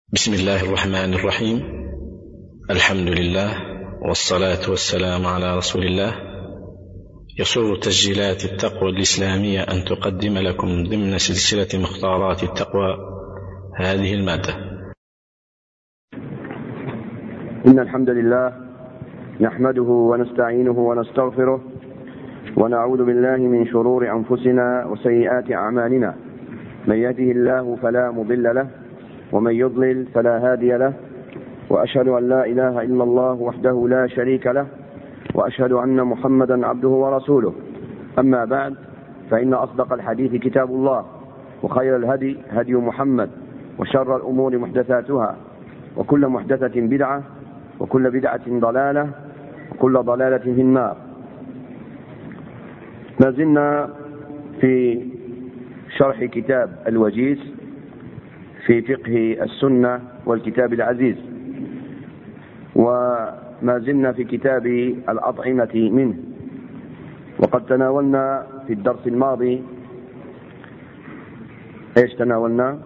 بسم الله الرحمن الرحيم. الحمد لله والصلاة والسلام على رسول الله. يسر تسجيلات التقوى الإسلامية أن تقدم لكم ضمن سلسلة مختارات التقوى هذه المادة. إن الحمد لله نحمده ونستعينه ونستغفره ونعوذ بالله من شرور أنفسنا وسيئات أعمالنا. من يهده الله فلا مضل له ومن يضلل فلا هادي له، وأشهد أن لا إله إلا الله وحده لا شريك له، وأشهد أن محمدا عبده ورسوله. أما بعد، فإن أصدق الحديث كتاب الله، وخير الهدي هدي محمد، وشر الأمور محدثاتها، وكل محدثة بدعة، وكل بدعة ضلالة، وكل ضلالة في النار. ما زلنا في شرح كتاب الوجيز في فقه السنة والكتاب العزيز، وما زلنا في كتاب الأطعمة منه. وقد تناولنا في الدرس الماضي تناولنا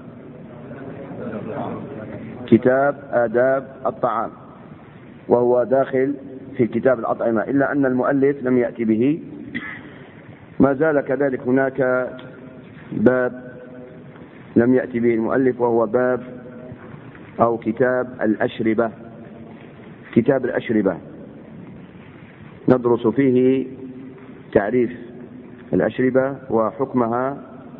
كتاب آداب الطعام، وهو داخل في كتاب الأطعمة، إلا أن المؤلف لم يأتي به. ما زال كذلك هناك باب لم يأتي به المؤلف، وهو باب أو كتاب الأشربة. كتاب الأشربة ندرس فيه تعريف الأشربة وحكمها،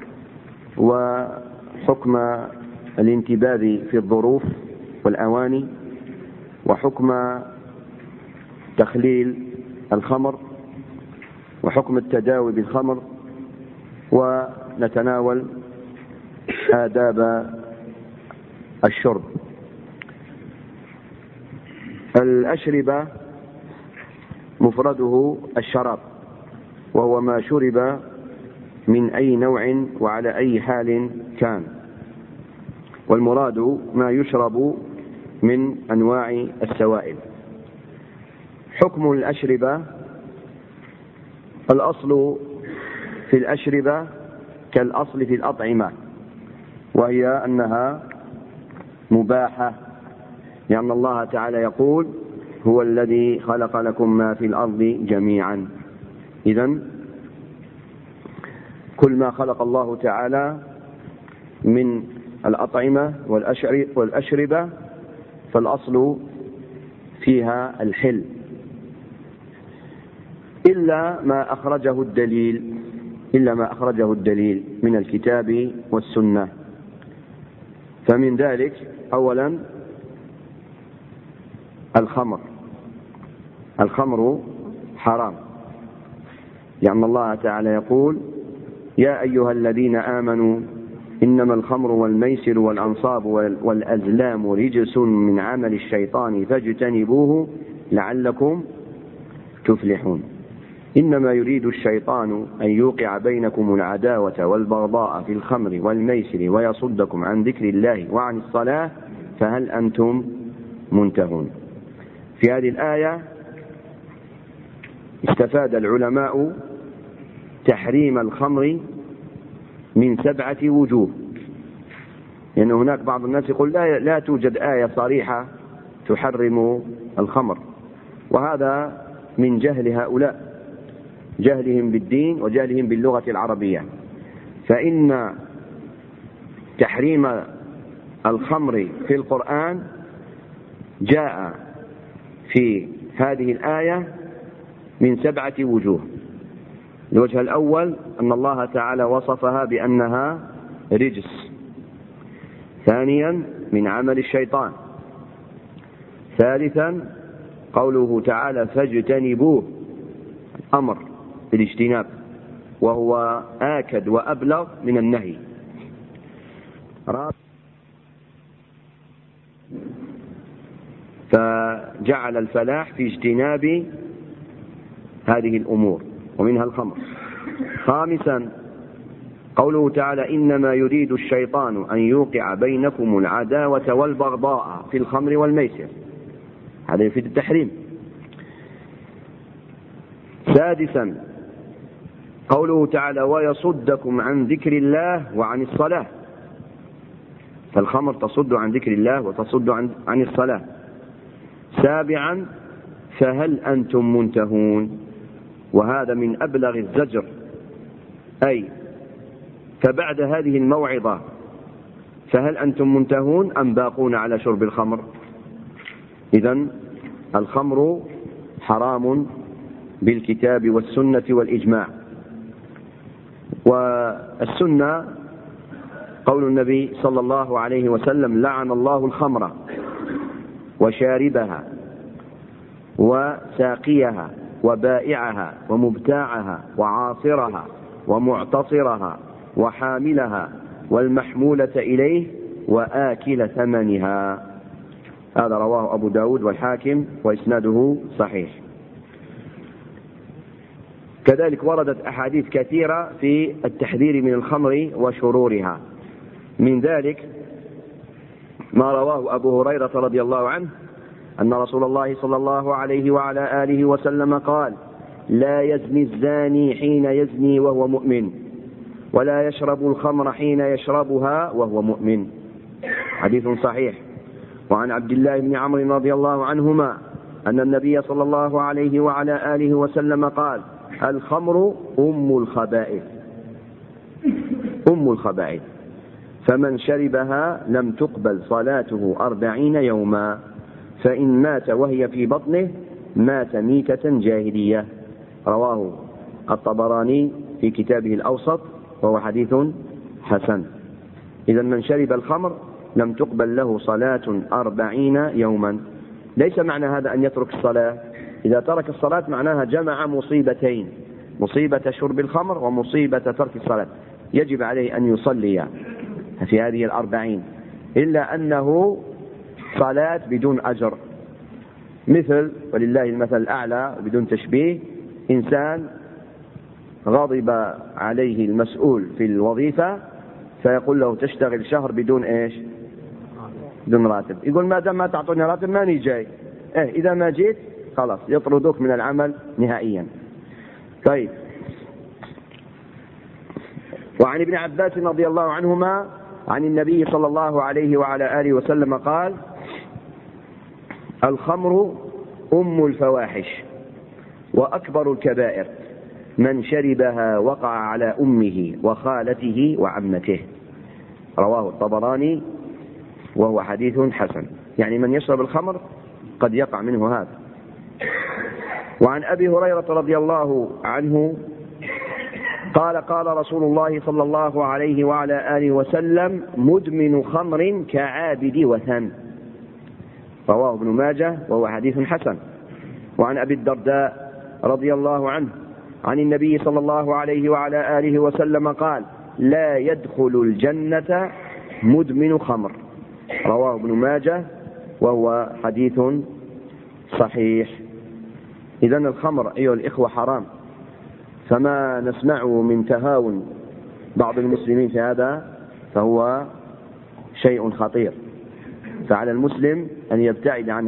وحكم الانتباه في الظروف والأواني، وحكم تخليل الخمر، وحكم التداوي بالخمر، ونتناول آداب الشرب. الأشربة مفرده الشراب، وهو ما شرب من أي نوع وعلى أي حال كان، والمراد ما يشرب من أنواع السوائل. حكم الأشربة: الأصل في الأشربة كالأصل في الأطعمة، وهي أنها مباحة، لأن الله تعالى يقول: هو الذي خلق لكم ما في الأرض جميعا. إذن كل ما خلق الله تعالى من الأطعمة والأشربة فالأصل فيها الحل، إلا ما أخرجه الدليل من الكتاب والسنة. فمن ذلك أولا الخمر حرام، لأن الله تعالى يقول: يا أيها الذين آمنوا إنما الخمر والميسر والأنصاب والأزلام رجس من عمل الشيطان فاجتنبوه لعلكم تفلحون. إنما يريد الشيطان أن يوقع بينكم العداوة والبغضاء في الخمر والميسر ويصدكم عن ذكر الله وعن الصلاة فهل أنتم منتهون. في هذه الآية استفاد العلماء تحريم الخمر من 7 وجوه، لأن هناك بعض الناس يقول لا توجد آية صريحة تحرم الخمر، وهذا من جهل هؤلاء، جهلهم بالدين وجهلهم باللغة العربية. فإن تحريم الخمر في القرآن جاء في هذه الآية من 7 وجوه. الوجه الأول أن الله تعالى وصفها بأنها رجس. ثانيا من عمل الشيطان. ثالثا قوله تعالى فاجتنبوه، أمر بالاجتناب، وهو آكد وأبلغ من النهي. فجعل الفلاح في اجتناب هذه الأمور ومنها الخمر. خامسا قوله تعالى إنما يريد الشيطان أن يوقع بينكم العداوة والبغضاء في الخمر والميسر، هذا يفيد التحريم. سادسا قوله تعالى ويصدكم عن ذكر الله وعن الصلاة، فالخمر تصد عن ذكر الله وتصد عن الصلاة. 7 فهل أنتم منتهون، وهذا من أبلغ الزجر، أي فبعد هذه الموعظة فهل أنتم منتهون أم باقون على شرب الخمر؟ إذن الخمر حرام بالكتاب والسنة والإجماع. والسنة قول النبي صلى الله عليه وسلم: لعن الله الخمر وشاربها وساقيها وبائعها ومبتاعها وعاصرها ومعتصرها وحاملها والمحمولة إليه وآكل ثمنها. هذا رواه أبو داود والحاكم وإسناده صحيح. كذلك وردت أحاديث كثيرة في التحذير من الخمر وشرورها، من ذلك ما رواه أبو هريرة رضي الله عنه أن رسول الله صلى الله عليه وعلى آله وسلم قال: لا يزني الزاني حين يزني وهو مؤمن، ولا يشرب الخمر حين يشربها وهو مؤمن. حديث صحيح. وعن عبد الله بن عمرو رضي الله عنهما أن النبي صلى الله عليه وعلى آله وسلم قال: الخمر أم الخبائث، أم الخبائث، فمن شربها لم تقبل صلاته 40 يوما، فإن مات وهي في بطنه مات ميتة جاهلية. رواه الطبراني في كتابه الأوسط وهو حديث حسن. إذا من شرب الخمر لم تقبل له صلاة 40 يوما. ليس معنى هذا أن يترك الصلاة، إذا ترك الصلاة معناها جمع مصيبتين: مصيبة شرب الخمر ومصيبة ترك الصلاة. يجب عليه أن يصلي في هذه 40، إلا أنه صلاة بدون أجر، مثل ولله المثل الأعلى بدون تشبيه، إنسان غضب عليه المسؤول في الوظيفة فيقول له: تشتغل شهر بدون إيش؟ بدون راتب. يقول: ما دام ما تعطوني راتب ماني جاي. إذا ما جيت خلاص يطردوك من العمل نهائيا. طيب. وعن ابن عباس رضي الله عنهما عن النبي صلى الله عليه وعلى آله وسلم قال: الخمر أم الفواحش وأكبر الكبائر، من شربها وقع على أمه وخالته وعمته. رواه الطبراني وهو حديث حسن. يعني من يشرب الخمر قد يقع منه هذا. وعن أبي هريرة رضي الله عنه قال: قال رسول الله صلى الله عليه وعلى آله وسلم: مدمن خمر كعابد وثن. رواه ابن ماجه وهو حديث حسن. وعن أبي الدرداء رضي الله عنه عن النبي صلى الله عليه وعلى آله وسلم قال: لا يدخل الجنة مدمن خمر. رواه ابن ماجه وهو حديث صحيح. إذن الخمر أيها الإخوة حرام، فما نسمعه من تهاون بعض المسلمين في هذا فهو شيء خطير. فعلى المسلم أن يبتعد عن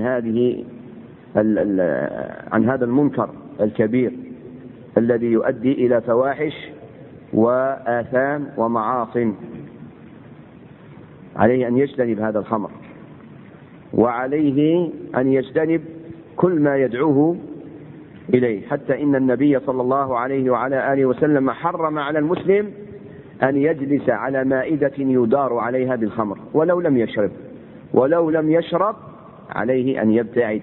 هذا المنكر الكبير الذي يؤدي إلى فواحش وآثام ومعاصٍ. عليه أن يجتنب هذا الخمر، وعليه أن يجتنب كل ما يدعوه إليه، حتى إن النبي صلى الله عليه وعلى آله وسلم حرم على المسلم أن يجلس على مائدة يدار عليها بالخمر ولو لم يشرب عليه أن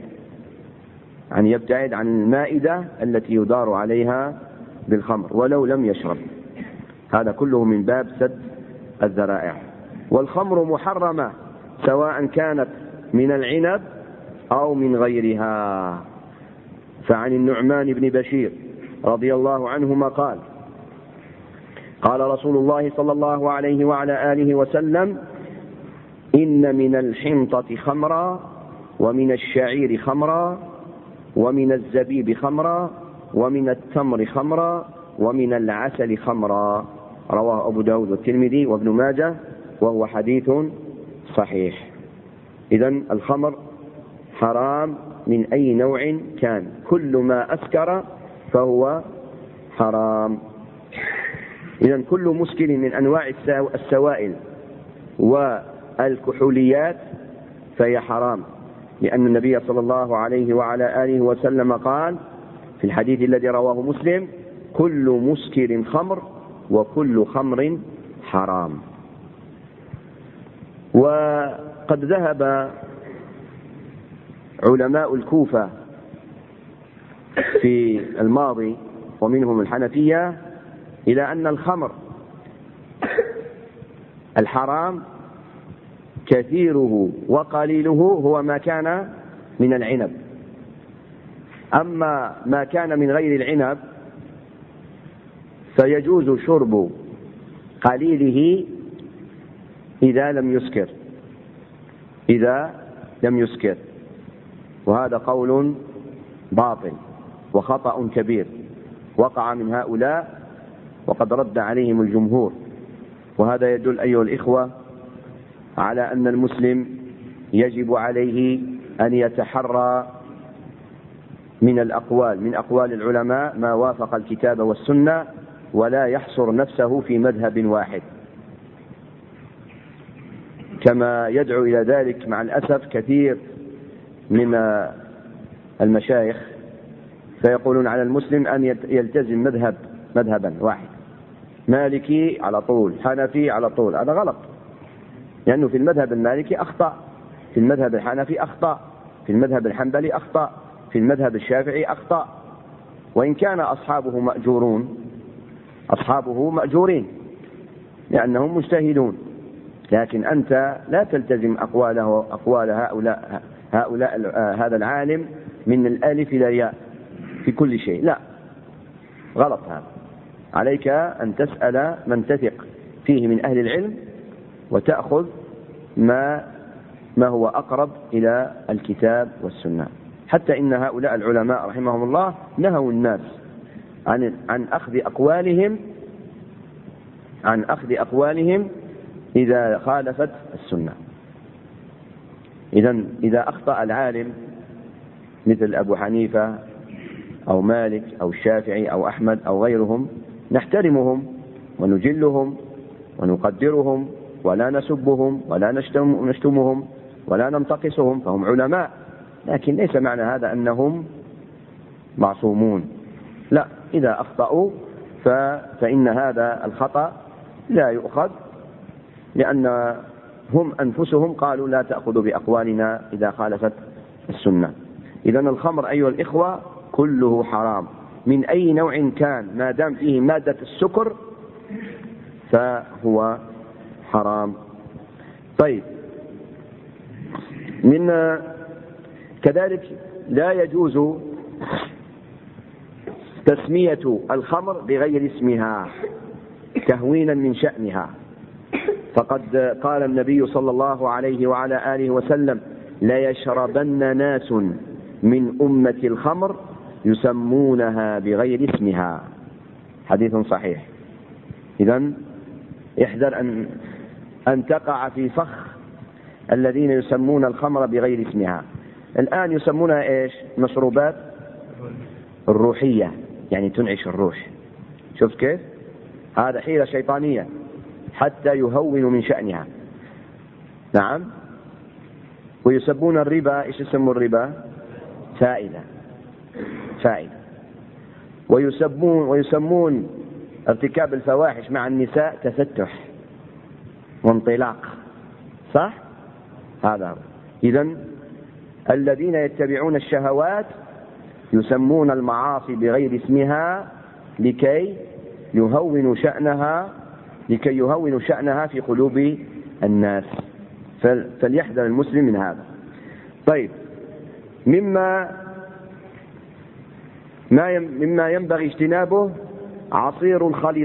يبتعد عن المائدة التي يدار عليها بالخمر ولو لم يشرب. هذا كله من باب سد الذرائع. والخمر محرمة سواء كانت من العنب أو من غيرها. فعن النعمان بن بشير رضي الله عنهما قال: قال رسول الله صلى الله عليه وعلى آله وسلم: إن من الحنطة خمرا، ومن الشعير خمرا، ومن الزبيب خمرا، ومن التمر خمرا، ومن العسل خمرا. رواه أبو داود والترمذي وابن ماجه وهو حديث صحيح. إذن الخمر حرام من أي نوع كان، كل ما أسكر فهو حرام. إذن كل مسكر من أنواع السوائل الكحوليات فهي حرام، لأن النبي صلى الله عليه وعلى آله وسلم قال في الحديث الذي رواه مسلم: كل مسكر خمر وكل خمر حرام. وقد ذهب علماء الكوفة في الماضي ومنهم الحنفية إلى أن الخمر الحرام كثيره وقليله هو ما كان من العنب، أما ما كان من غير العنب فيجوز شرب قليله إذا لم يسكر، وهذا قول باطل وخطأ كبير وقع من هؤلاء وقد رد عليهم الجمهور. وهذا يدل أيها الإخوة على أن المسلم يجب عليه أن يتحرى من أقوال العلماء ما وافق الكتاب والسنة، ولا يحصر نفسه في مذهب واحد، كما يدعو إلى ذلك مع الأسف كثير من المشايخ، فيقولون على المسلم أن يلتزم مذهبا واحد، مالكي على طول، حنفي على طول. هذا غلط، لأنه في المذهب المالكي أخطأ، في المذهب الحنفي أخطأ، في المذهب الحنبلي أخطأ، في المذهب الشافعي أخطأ، وإن كان أصحابه مأجورين لأنهم مجتهدون، لكن أنت لا تلتزم أقوال هؤلاء هذا العالم من الألف إلى الياء في كل شيء، لا، غلط هذا. عليك أن تسأل من تثق فيه من أهل العلم وتأخذ ما هو أقرب إلى الكتاب والسنة. حتى إن هؤلاء العلماء رحمهم الله نهوا الناس عن أخذ أقوالهم إذا خالفت السنة. إذا أخطأ العالم مثل أبو حنيفة أو مالك أو الشافعي أو أحمد أو غيرهم نحترمهم ونجلهم ونقدرهم، ولا نسبهم ولا نشتمهم ولا ننتقصهم، فهم علماء، لكن ليس معنى هذا أنهم معصومون، لا. إذا أخطأوا فإن هذا الخطأ لا يؤخذ، لأن هم أنفسهم قالوا لا تأخذوا بأقوالنا إذا خالفت السنة. إذن الخمر أيها الإخوة كله حرام من أي نوع كان، ما دام فيه مادة السكر فهو حرام. طيب، كذلك لا يجوز تسمية الخمر بغير اسمها تهوينا من شأنها، فقد قال النبي صلى الله عليه وعلى آله وسلم: لا يشربن ناس من أمة الخمر يسمونها بغير اسمها، حديث صحيح. إذن احذر أن تقع في فخ الذين يسمون الخمر بغير اسمها. الآن يسمونها إيش؟ مشروبات الروحية، يعني تنعش الروح. شوف كيف؟ هذا حيلة شيطانية حتى يهونوا من شأنها. نعم. ويسمون الربا، إيش يسمون الربا؟ فائدة. ويسمون ارتكاب الفواحش مع النساء تفتح وانطلاق، صح؟ هذا. إذن الذين يتبعون الشهوات يسمون المعاصي بغير اسمها لكي يهونوا شأنها في قلوب الناس، فليحذر المسلم من هذا. طيب، مما ينبغي اجتنابه عصير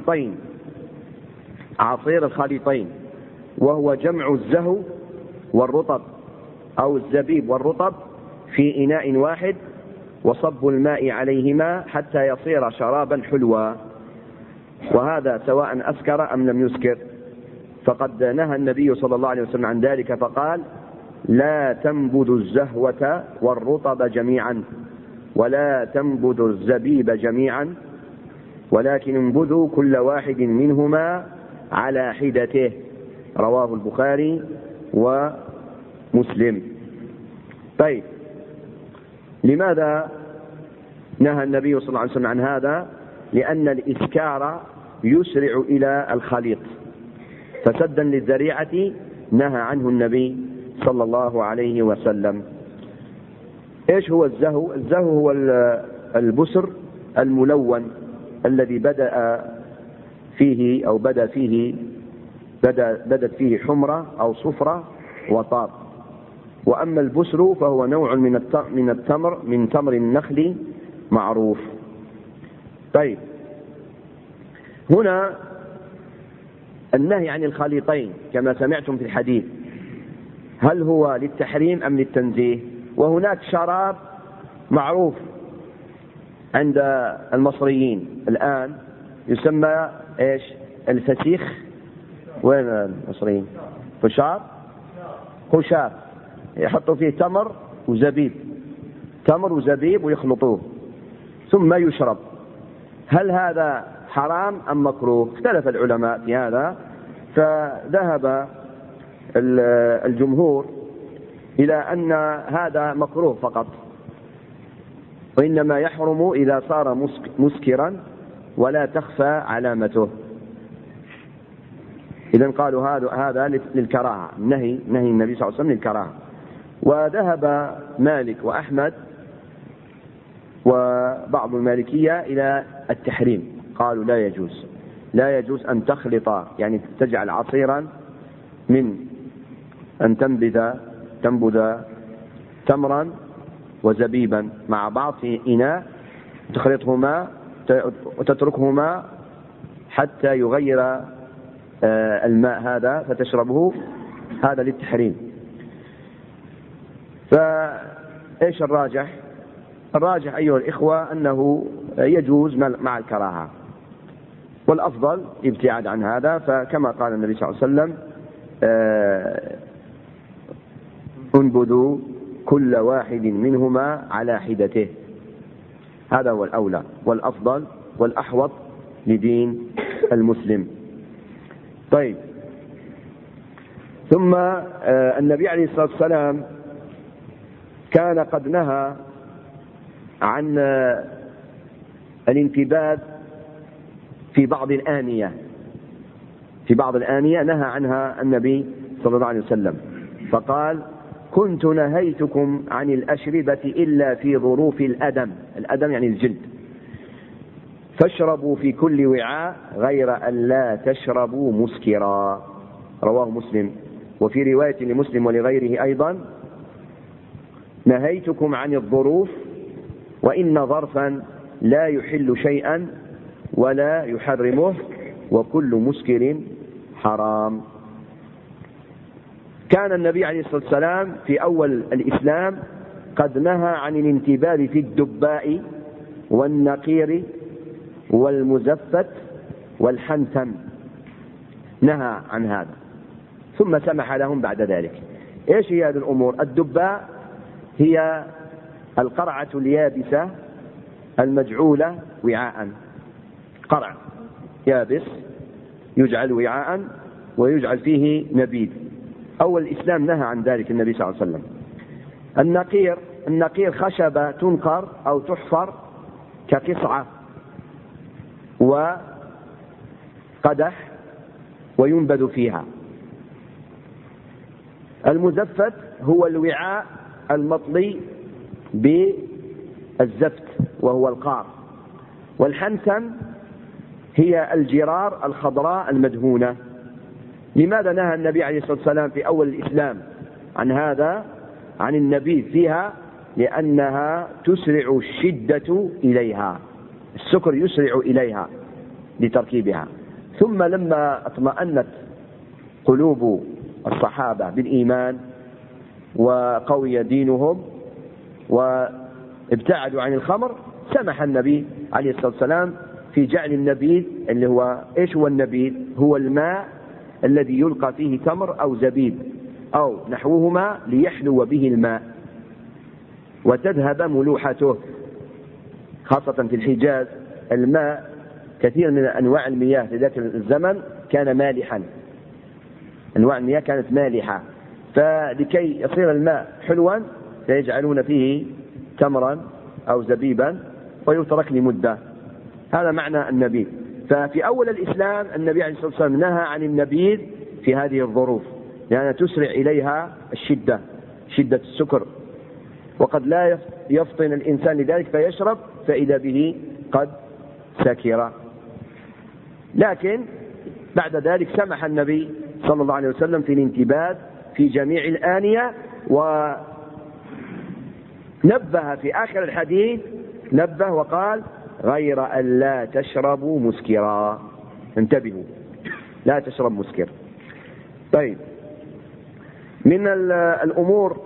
الخليطين، وهو جمع الزهو والرطب أو الزبيب والرطب في إناء واحد وصب الماء عليهما حتى يصير شرابا حلوا، وهذا سواء أسكر أم لم يسكر، فقد نهى النبي صلى الله عليه وسلم عن ذلك فقال: لا تنبذوا الزهوة والرطب جميعا ولا تنبذوا الزبيب جميعا، ولكن انبذوا كل واحد منهما على حدته. رواه البخاري ومسلم. طيب، لماذا نهى النبي صلى الله عليه وسلم عن هذا؟ لأن الإسكار يسرع إلى الخليط، فسدا للذريعة نهى عنه النبي صلى الله عليه وسلم. إيش هو الزهو؟ الزهو هو البسر الملون الذي بدت فيه حمرة أو صفرة وطاب. وأما البسر فهو نوع من تمر النخل معروف. طيب، هنا النهي عن الخليطين كما سمعتم في الحديث، هل هو للتحريم أم للتنزيه؟ وهناك شراب معروف عند المصريين الآن يسمى إيش؟ الفسيخ. وين المصريين؟ خشاب، يحطوا فيه تمر وزبيب ويخلطوه ثم يشرب. هل هذا حرام أم مكروه؟ اختلف العلماء في هذا، فذهب الجمهور إلى أن هذا مكروه فقط، وإنما يحرم إذا صار مسكرا ولا تخفى علامته. إذن قالوا هذا للكراهة، نهي النبي صلى الله عليه وسلم للكراهة. وذهب مالك وأحمد وبعض المالكية إلى التحريم، قالوا لا يجوز أن تخلط، يعني تجعل عصيرا من أن تنبذ تمرا وزبيبا مع بعض في إناء، تخلطهما وتتركهما حتى يغير الماء هذا فتشربه، هذا للتحريم. فإيش الراجح؟ الراجح أيها الإخوة أنه يجوز مع الكراهة، والأفضل ابتعاد عن هذا. فكما قال النبي صلى الله عليه وسلم: انبذوا كل واحد منهما على حدته. هذا هو الأولى والأفضل والأحوط لدين المسلم. طيب، ثم النبي عليه الصلاة والسلام كان قد نهى عن الانتباذ في بعض الآنية نهى عنها النبي صلى الله عليه وسلم، فقال: كنت نهيتكم عن الأشربة إلا في ظروف الأدم يعني الجلد، فاشربوا في كل وعاء غير أن لا تشربوا مسكرا. رواه مسلم. وفي رواية لمسلم ولغيره أيضا: نهيتكم عن الظروف، وإن ظرفا لا يحل شيئا ولا يحرمه، وكل مسكر حرام. كان النبي عليه الصلاة والسلام في أول الإسلام قد نهى عن الانتباذ في الدباء والنقير والمزفت والحنتم، نهى عن هذا، ثم سمح لهم بعد ذلك. ايش هي هذه الأمور؟ الدباء هي القرعة اليابسة المجعولة وعاء، قرع يابس يجعل وعاء ويجعل فيه نبيذ. أول الإسلام نهى عن ذلك النبي صلى الله عليه وسلم. النقير خشبة تنقر أو تحفر كقصعة وقدح وينبذ فيها. المزفت هو الوعاء المطلي بالزفت وهو القار. والحنتم هي الجرار الخضراء المدهونة. لماذا نهى النبي عليه الصلاة والسلام في أول الإسلام عن هذا، عن النبيذ فيها؟ لأنها تسرع الشدة إليها، السكر يسرع إليها لتركيبها. ثم لما اطمأنت قلوب الصحابة بالإيمان وقوي دينهم وابتعدوا عن الخمر، سمح النبي عليه الصلاة والسلام في جعل النبيذ، اللي هو إيش هو النبيذ؟ هو الماء الذي يلقى فيه تمر أو زبيب أو نحوهما ليحلو به الماء وتذهب ملوحته. خاصة في الحجاز الماء كثير من أنواع المياه في ذاك الزمن كان مالحا، أنواع المياه كانت مالحة، فلكي يصير الماء حلوا سيجعلون فيه تمرا أو زبيبا ويترك لمدة. هذا معنى النبيذ. ففي أول الإسلام النبي عليه الصلاة والسلام نهى عن النبيذ في هذه الظروف، لأنها تسرع إليها شدة السكر، وقد لا يفطن الإنسان لذلك فيشرب فإذا به قد سكر. لكن بعد ذلك سمح النبي صلى الله عليه وسلم في الانتباذ في جميع الآنية، ونبه في آخر الحديث نبه وقال غير أن لا تشربوا مسكرا. انتبهوا، لا تشرب مسكر. طيب، من الأمور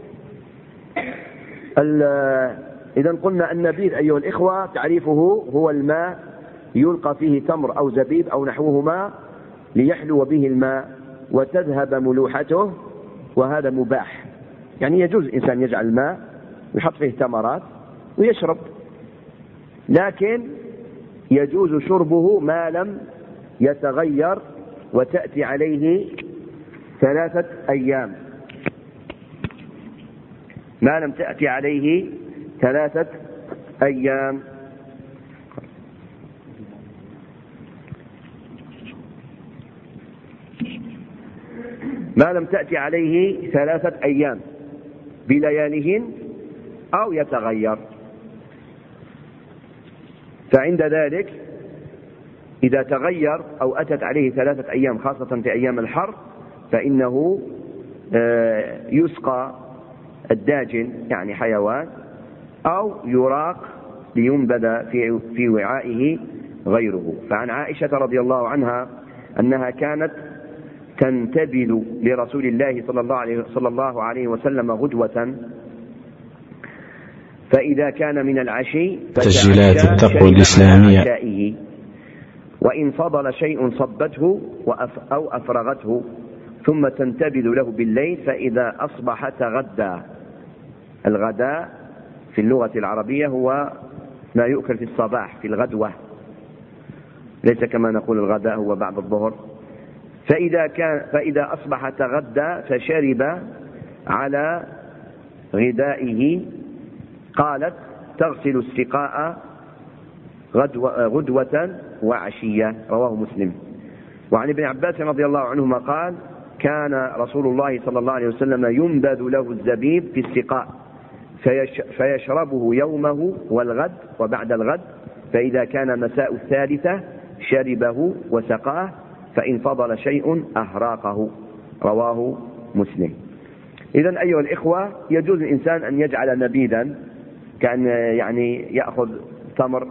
إذا قلنا النبيذ أيها الإخوة تعريفه هو الماء يلقى فيه تمر أو زبيب أو نحوهما ليحلو به الماء وتذهب ملوحته، وهذا مباح. يعني يجوز الإنسان يجعل الماء ويحط فيه تمرات ويشرب، لكن يجوز شربه ما لم يتغير وتأتي عليه 3 أيام، ما لم تأتي عليه 3 أيام. ما لم تأتي عليه 3 أيام بلياليهن أو يتغير. فعند ذلك إذا تغير أو أتت عليه 3 أيام خاصة في أيام الحر فإنه يسقى الداجن يعني حيوان، أو يراق لينبذ في وعائه غيره. فعن عائشة رضي الله عنها أنها كانت تنتبذ لرسول الله صلى الله عليه وسلم غدوة، فإذا كان من العشي تسجيلات التقوى الإسلامية، وإن فضل شيء صبته أو أفرغته، ثم تنتبذ له بالليل، فإذا أصبح تغدى. الغداء في اللغة العربية هو ما يؤكل في الصباح في الغدوة، ليس كما نقول الغداء هو بعد الظهر. فإذا أصبح تغدى فشرب على غدائه. قالت تغسل السقاء غدوة وعشية، رواه مسلم. وعن ابن عباس رضي الله عنهما قال كان رسول الله صلى الله عليه وسلم ينبذ له الزبيب في السقاء فيشربه يومه والغد وبعد الغد، فإذا كان مساء 3 شربه وسقاه، فإن فضل شيء أهراقه، رواه مسلم. إذن أيها الإخوة يجوز الإنسان أن يجعل نبيذا، كان يعني يأخذ تمر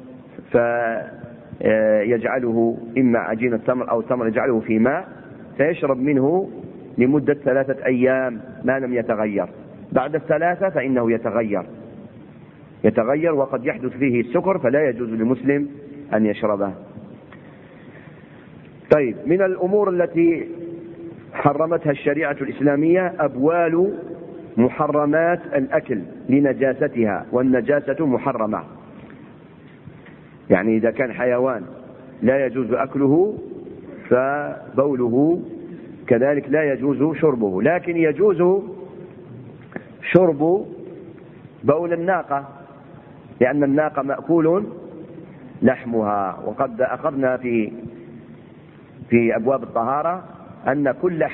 فيجعله إما عجين التمر أو تمر يجعله في ماء فيشرب منه لمدة 3 أيام ما لم يتغير. بعد 3 فإنه يتغير وقد يحدث فيه السكر، فلا يجوز للمسلم أن يشربه. طيب، من الأمور التي حرمتها الشريعة الإسلامية أبوال محرمات الأكل لنجاستها، والنجاسة محرمة. يعني إذا كان حيوان لا يجوز أكله فبوله كذلك لا يجوز شربه، لكن يجوز شرب بول الناقة، لأن الناقة مأكول لحمها. وقد أخذنا في أبواب الطهارة أن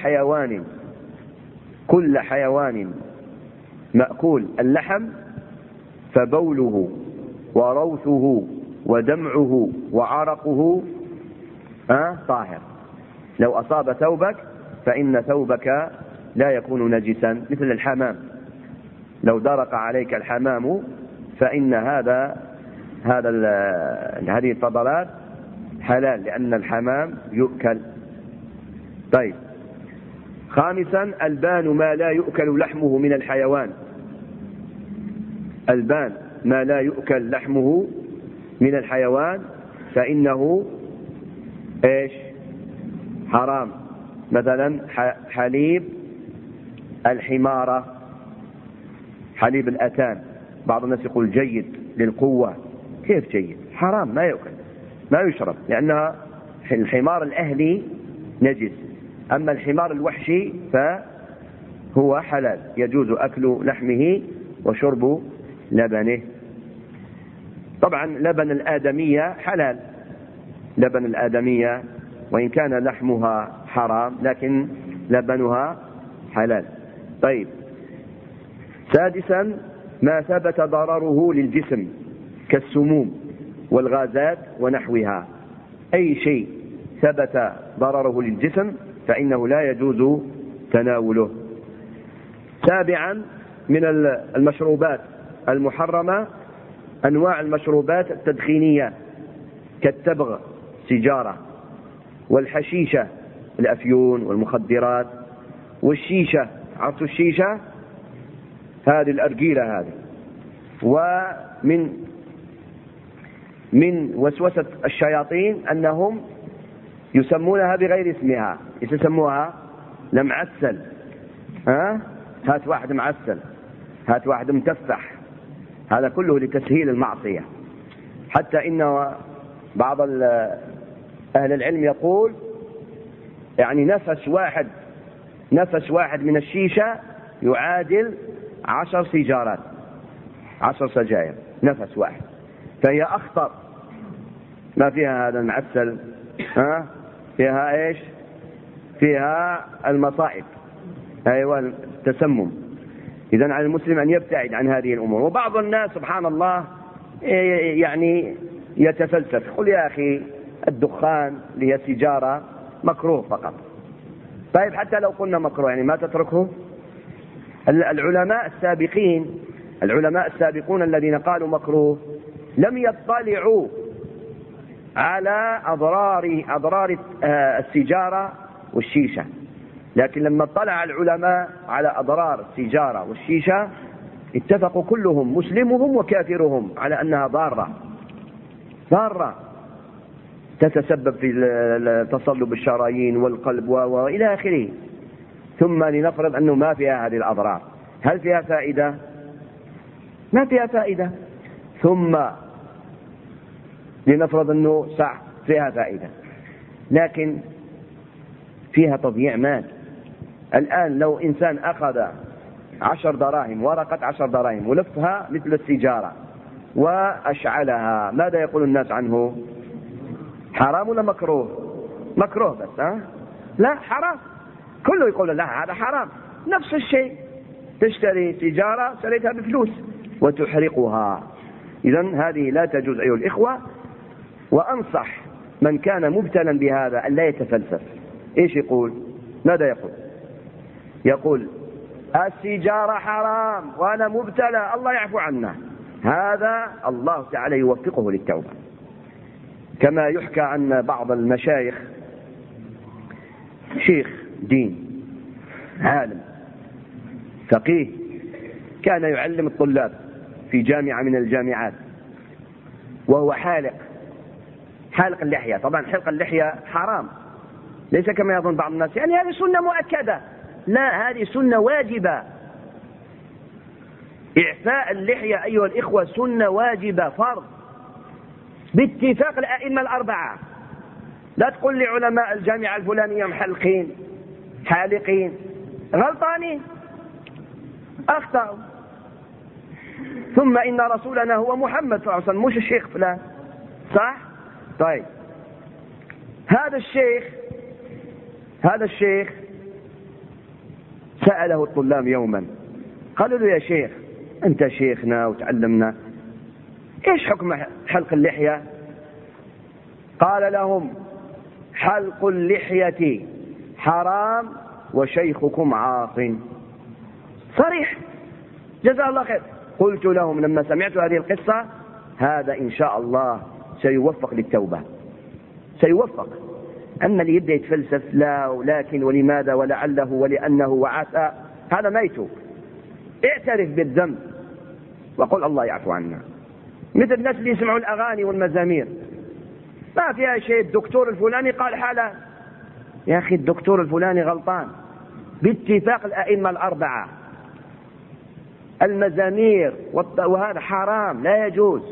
كل حيوان مأكول اللحم فبوله وروثه ودمعه وعرقه طاهر. لو أصاب ثوبك فإن ثوبك لا يكون نجسا، مثل الحمام، لو درق عليك الحمام فإن هذه الفضلات حلال، لأن الحمام يؤكل. طيب، خامسا البان ما لا يؤكل لحمه من الحيوان. البان ما لا يؤكل لحمه من الحيوان فإنه حرام. مثلا حليب الحمارة، حليب الأتان، بعض الناس يقول جيد للقوة. كيف جيد؟ حرام، ما يؤكل ما يشرب، لأنها الحمار الأهلي نجس، أما الحمار الوحشي هو حلال، يجوز أكل لحمه وشرب لبنه. طبعا لبن الآدمية حلال، لبن الآدمية وإن كان لحمها حرام لكن لبنها حلال. طيب، سادسا ما ثبت ضرره للجسم كالسموم والغازات ونحوها، أي شيء ثبت ضرره للجسم فإنه لا يجوز تناوله. سابعا من المشروبات المحرمة أنواع المشروبات التدخينية كالتبغ سيجارة، والحشيشة الأفيون والمخدرات، والشيشة عرفتوا الشيشة هذه الأرجيلة هذه. من وسوسة الشياطين أنهم يسمونها بغير اسمها، يسموها لمعسل، هات واحد معسل، هات واحد متفح، هذا كله لتسهيل المعصية. حتى إن بعض أهل العلم يقول يعني نفس واحد من الشيشة يعادل 10 سيجارات، 10 سجاير نفس واحد، فهي أخطر. ما فيها هذا المعسل، فيها إيش؟ فيها المصائب، أيوة التسمم. إذن على المسلم أن يبتعد عن هذه الأمور. وبعض الناس سبحان الله يعني يتفلسف، يقول يا أخي الدخان اللي هي السيجارة مكروه فقط. طيب حتى لو قلنا مكروه يعني ما تتركه؟ العلماء السابقون الذين قالوا مكروه لم يطلعوا على أضرار السيجارة والشيشة، لكن لما اطلع العلماء على أضرار السيجارة والشيشة اتفقوا كلهم مسلمهم وكافرهم على أنها ضارة تتسبب في تصلب الشرايين والقلب وإلى آخره. ثم لنفرض أنه ما فيها هذه الأضرار، هل فيها فائدة؟ ما فيها فائدة. ثم لنفرض أنه فيها فائدة لكن فيها تضييع مال. الآن لو إنسان أخذ 10 دراهم، ورقة 10 دراهم، ولفها مثل السيجارة وأشعلها، ماذا يقول الناس عنه؟ حرام ولا مكروه؟ مكروه بس، لا حرام، كله يقول لا هذا حرام. نفس الشيء، تشتري سيجارة شريتها بفلوس وتحرقها. إذن هذه لا تجوز أيها الإخوة. وأنصح من كان مبتلا بهذا أن لا يتفلسف. إيش يقول؟ ماذا يقول؟ يقول السيجارة حرام وأنا مبتلى، الله يعفو عنا. هذا الله تعالى يوفقه للتوبة. كما يحكى عن بعض المشايخ، شيخ دين عالم فقيه كان يعلم الطلاب في جامعة من الجامعات، وهو حالق اللحية. طبعا حلق اللحية حرام، ليس كما يظن بعض الناس يعني هذه سنة مؤكدة، لا، هذه سنة واجبة. إعفاء اللحية أيها الإخوة سنة واجبة فرض باتفاق الأئمة الأربعة. لا تقول لي علماء الجامعة الفلانية حالقين غلطانين، أخطأوا. ثم إن رسولنا هو محمد صلى الله عليه وسلم، مش الشيخ فلان، صح؟ طيب، هذا الشيخ سأله الطلاب يوما، قالوا له يا شيخ أنت شيخنا وتعلمنا، إيش حكم حلق اللحية؟ قال لهم حلق اللحية حرام وشيخكم عاص. صريح، جزاه الله خير. قلت لهم لما سمعت هذه القصة هذا إن شاء الله سيوفق للتوبة، سيوفق. أما اللي يبدأ يتفلسف لا ولكن ولماذا ولعله ولأنه وعسى، هذا ما يتوب. اعترف بالذنب وقل الله يعفو عنا. مثل الناس اللي يسمعوا الأغاني والمزامير ما فيها شيء، الدكتور الفلاني قال حلال، يا أخي الدكتور الفلاني غلطان باتفاق الأئمة الأربعة. المزامير وهذا حرام، لا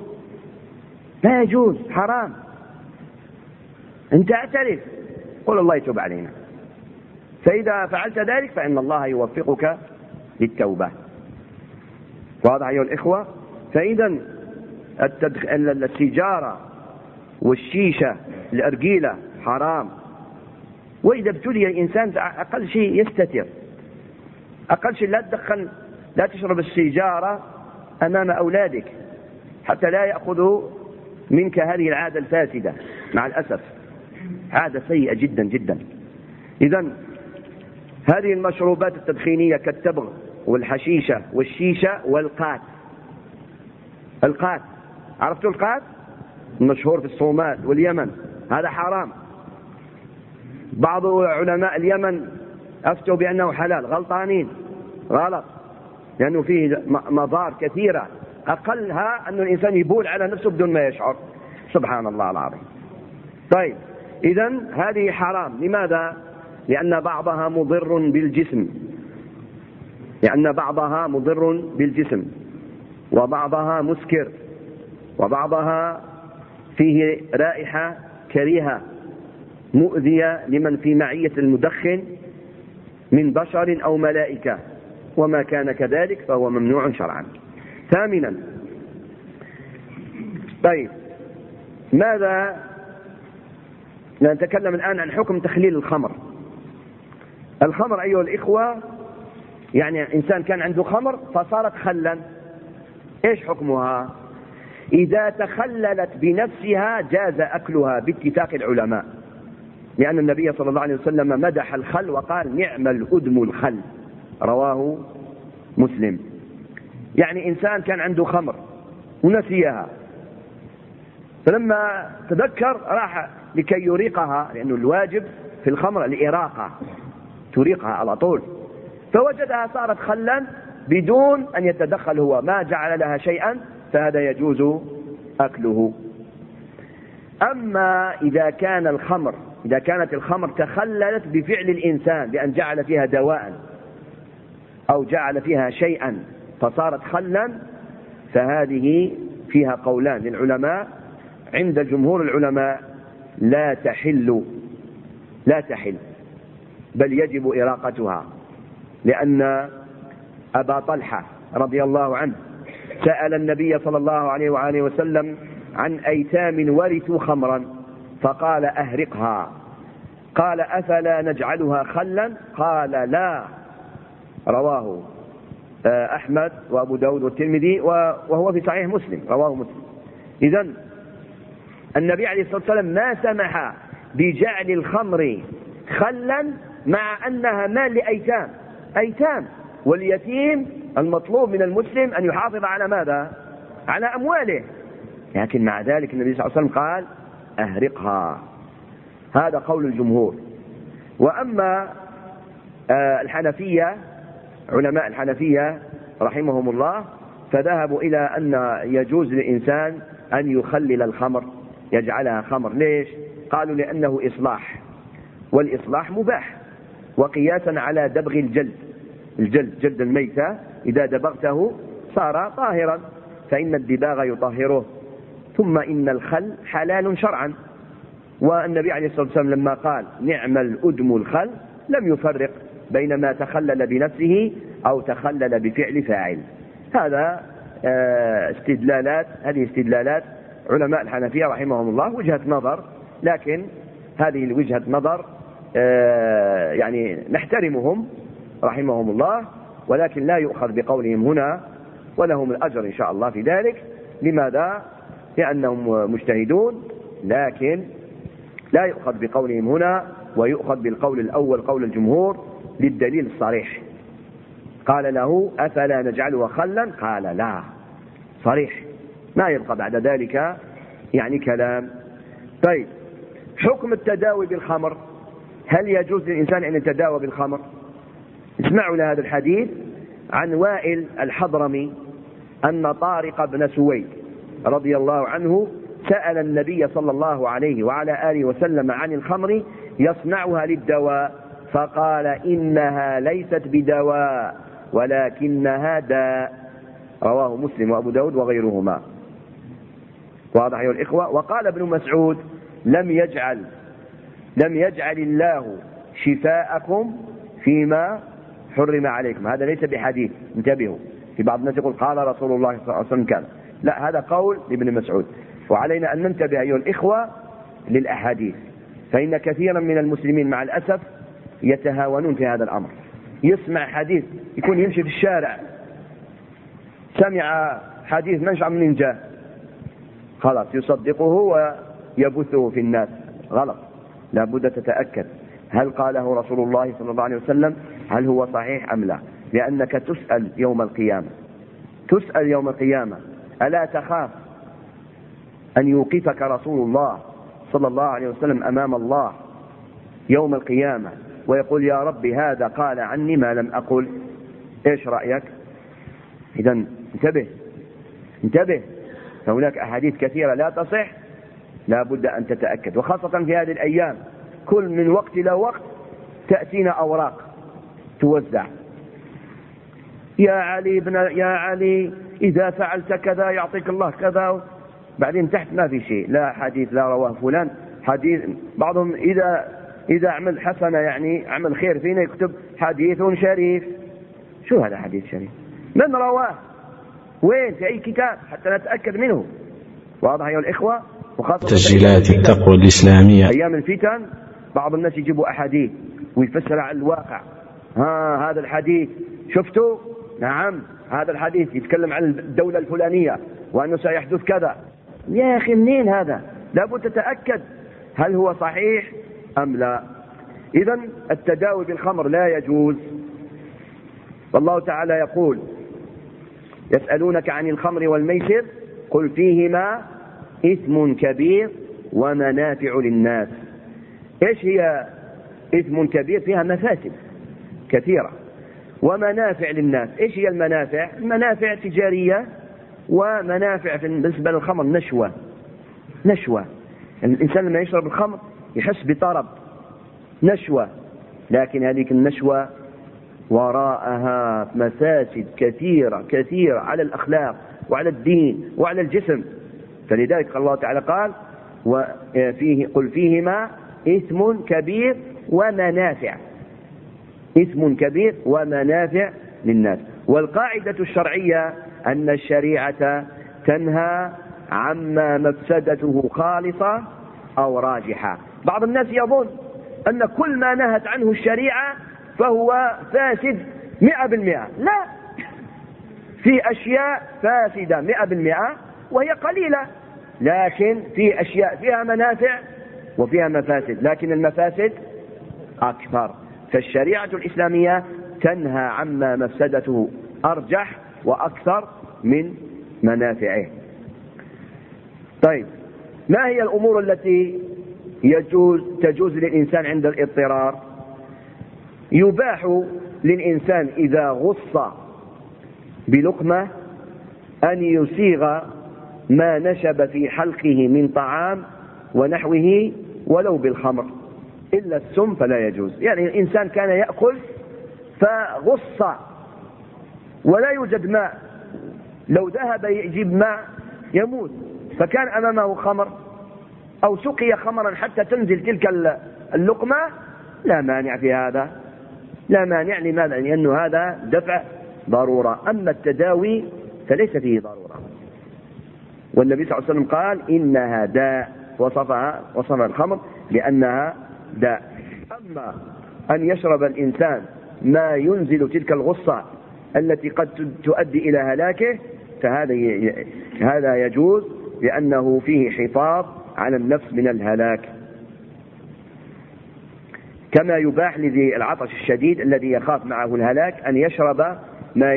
يجوز، حرام. أنت اعترف، قل الله يتوب علينا. فإذا فعلت ذلك فإن الله يوفقك للتوبة. واضح أيها الإخوة؟ فإذا السيجارة والشيشة الأرجيلة حرام. وإذا ابتلي الإنسان أقل شيء يستتر، أقل شيء لا تشرب السيجارة أمام أولادك حتى لا يأخذوا منك هذه العادة الفاسدة، مع الأسف عادة سيئة جدا جدا. إذن هذه المشروبات التدخينية كالتبغ والحشيشة والشيشة والقات. القات، عرفتوا القات؟ المشهور في الصومال واليمن، هذا حرام. بعض علماء اليمن أفتوا بأنه حلال، غلطانين، غلط، لأنه فيه مضار كثيرة، أقلها أن الإنسان يبول على نفسه بدون ما يشعر. سبحان الله العظيم. طيب، إذن هذه حرام. لماذا؟ لأن بعضها مضر بالجسم، وبعضها مسكر، وبعضها فيه رائحة كريهة مؤذية لمن في معية المدخن من بشر أو ملائكة، وما كان كذلك فهو ممنوع شرعا. ثامنا، طيب ماذا نتكلم الآن عن حكم تخليل الخمر. الخمر أيها الإخوة، يعني إنسان كان عنده خمر فصارت خلا، إيش حكمها؟ إذا تخللت بنفسها جاز أكلها باتفاق العلماء، لأن النبي صلى الله عليه وسلم مدح الخل وقال نعم الأدم الخل، رواه مسلم. يعني إنسان كان عنده خمر ونسيها، فلما تذكر راح لكي يريقها، لأنه الواجب في الخمر الإراقة، تريقها على طول، فوجدها صارت خلا بدون أن يتدخل هو، ما جعل لها شيئا، فهذا يجوز أكله. أما إذا كانت الخمر تخللت بفعل الإنسان بأن جعل فيها دواء أو جعل فيها شيئا فصارت خلا، فهذه فيها قولان للعلماء. عند جمهور العلماء لا تحل بل يجب إراقتها، لأن أبا طلحة رضي الله عنه سأل النبي صلى الله عليه وآله وسلم عن أيتام ورثوا خمرا فقال أهرقها، قال أفلا نجعلها خلا؟ قال لا، رواه أحمد وأبو داود والترمذي، وهو في صحيح مسلم، رواه مسلم. إذن النبي عليه الصلاة والسلام ما سمح بجعل الخمر خلا، مع أنها مال لأيتام، واليتيم المطلوب من المسلم أن يحافظ على ماذا؟ على أمواله، لكن مع ذلك النبي صلى الله عليه وسلم قال أهرقها. هذا قول الجمهور. وأما الحنفية، علماء الحنفية رحمهم الله، فذهبوا إلى أن يجوز للإنسان أن يخلل الخمر، يجعلها خمر. ليش؟ قالوا لأنه إصلاح، والإصلاح مباح، وقياسا على دبغ جلد الميتة، إذا دبغته صار طاهرا، فإن الدباغ يطهره. ثم إن الخل حلال شرعا، والنبي عليه الصلاة والسلام لما قال نعم الأدم الخل لم يفرق بين ما تخلل بنفسه أو تخلل بفعل فاعل. هذا هذه استدلالات علماء الحنفية رحمهم الله، وجهة نظر، لكن هذه الوجهة نظر يعني نحترمهم رحمهم الله، ولكن لا يؤخذ بقولهم هنا، ولهم الأجر إن شاء الله في ذلك. لماذا؟ لأنهم مجتهدون، لكن لا يؤخذ بقولهم هنا، ويؤخذ بالقول الأول قول الجمهور للدليل الصريح. قال له أفلا نجعلها خلا؟ قال لا، صريح، ما يبقى بعد ذلك يعني كلام. طيب، حكم التداوي بالخمر، هل يجوز للإنسان أن يتداوى بالخمر؟ اسمعوا لهذا الحديث عن وائل الحضرمي أن طارق بن سويد رضي الله عنه سأل النبي صلى الله عليه وعلى آله وسلم عن الخمر يصنعها للدواء، فقال إنها ليست بدواء ولكنها داء، رواه مسلم وأبو داود وغيرهما. واضح يا الإخوة؟ وقال ابن مسعود لم يجعل الله شفاءكم فيما حرم عليكم. هذا ليس بحديث، انتبهوا. في بعض الناس يقول قال رسول الله صلى الله عليه وسلم كذا، لا، هذا قول لابن مسعود. وعلينا أن ننتبه أيها الإخوة للأحاديث، فإن كثيرا من المسلمين مع الأسف يتهاونون في هذا الأمر. يسمع حديث، يكون يمشي في الشارع سمع حديث منشأ من جاه، خلاص يصدقه ويبثه في الناس. غلط، لا بد تتأكد هل قاله رسول الله صلى الله عليه وسلم، هل هو صحيح أم لا، لأنك تسأل يوم القيامة. تسأل يوم القيامة. ألا تخاف أن يوقفك رسول الله صلى الله عليه وسلم أمام الله يوم القيامة ويقول يا رب هذا قال عني ما لم أقل، إيش رأيك؟ إذن انتبه، فهناك أحاديث كثيرة لا تصح، لا بد أن تتأكد. وخاصة في هذه الأيام كل من وقت إلى وقت تأتينا أوراق توزع، يا علي إذا فعلت كذا يعطيك الله كذا، بعدين تحت ما في شيء، لا حديث لا رواه فلان، حديث. بعضهم إذا عمل حسنة يعني عمل خير فينا يكتب حديث شريف. شو هذا حديث شريف؟ من رواه؟ وين؟ في أي كتاب حتى نتأكد منه؟ واضح أيها الإخوة؟ وخاصة تسجيلات التقوى الإسلامية أيام الفتن بعض الناس يجيبوا أحاديث ويفسر على الواقع. هذا الحديث شفتوا؟ نعم، هذا الحديث يتكلم عن الدولة الفلانية وأنه سيحدث كذا. يا أخي منين هذا؟ لابد تتأكد هل هو صحيح أم لا. إذن التداوي بالخمر لا يجوز. والله تعالى يقول يسألونك عن الخمر والميسر قل فيهما إثم كبير ومنافع للناس. إيش هي إثم كبير؟ فيها مفاسد كثيرة ومنافع للناس. إيش هي المنافع؟ المنافع تجارية، ومنافع بالنسبة للخمر نشوة. الإنسان لما يشرب الخمر يحس بطرب، نشوة، لكن هذه النشوة وراءها مفاسد كثيرة على الأخلاق وعلى الدين وعلى الجسم. فلذلك الله تعالى قال قل فيهما إثم كبير ومنافع للناس. والقاعدة الشرعية أن الشريعة تنهى عما مفسدته خالصة أو راجحة. بعض الناس يظن أن كل ما نهت عنه الشريعة فهو فاسد 100%. لا، في أشياء فاسدة 100% وهي قليلة، لكن في أشياء فيها منافع وفيها مفاسد، لكن المفاسد أكثر. فالشريعة الإسلامية تنهى عما مفسدته أرجح وأكثر من منافعه. طيب، ما هي الأمور التي تجوز للإنسان عند الاضطرار؟ يباح للإنسان إذا غص بلقمة أن يسيغ ما نشب في حلقه من طعام ونحوه ولو بالخمر، إلا السم فلا يجوز. يعني الإنسان كان يأكل فغص ولا يوجد ماء، لو ذهب يجيب ماء يموت، فكان أمامه خمر أو سقي خمرا حتى تنزل تلك اللقمة، لا مانع في هذا، لا مانع. لماذا؟ لأنه هذا دفع ضرورة. أما التداوي فليس فيه ضرورة. والنبي صلى الله عليه وسلم قال إنها داء، وصف الخمر بأنها داء. أما أن يشرب الإنسان ما ينزل تلك الغصة التي قد تؤدي إلى هلاكه فهذا يجوز، لأنه فيه حفاظ على النفس من الهلاك. كما يباح لذي العطش الشديد الذي يخاف معه الهلاك أن يشرب ما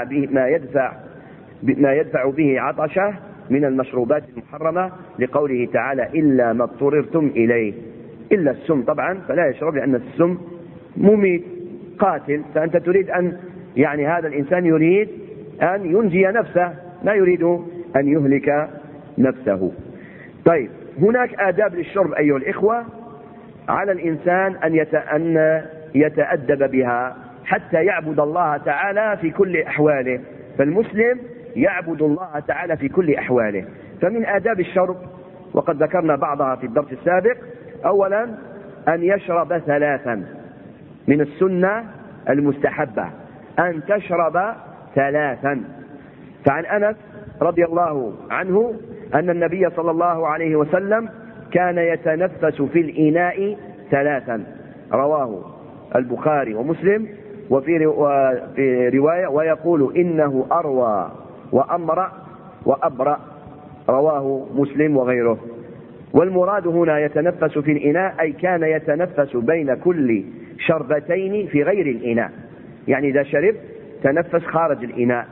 يدفع به عطشه من المشروبات المحرمة، لقوله تعالى إلا ما اضطررتم إليه. إلا السم طبعا فلا يشرب، لأن السم مميت قاتل، فأنت تريد يعني هذا الإنسان يريد أن ينجي نفسه، لا يريد أن يهلك نفسه. طيب، هناك آداب للشرب أيها الإخوة، على الإنسان أن يتأدب بها حتى يعبد الله تعالى في كل أحواله. فالمسلم يعبد الله تعالى في كل أحواله. فمن آداب الشرب وقد ذكرنا بعضها في الدرس السابق، أولا أن يشرب 3. من السنة المستحبة أن تشرب ثلاثا. فعن أنس رضي الله عنه أن النبي صلى الله عليه وسلم كان يتنفس في الإناء ثلاثا، رواه البخاري ومسلم. وفي رواية ويقول إنه أروى وأمرأ وأبرأ، رواه مسلم وغيره. والمراد هنا يتنفس في الإناء أي كان يتنفس بين كل شربتين في غير الإناء، يعني إذا شرب تنفس خارج الإناء.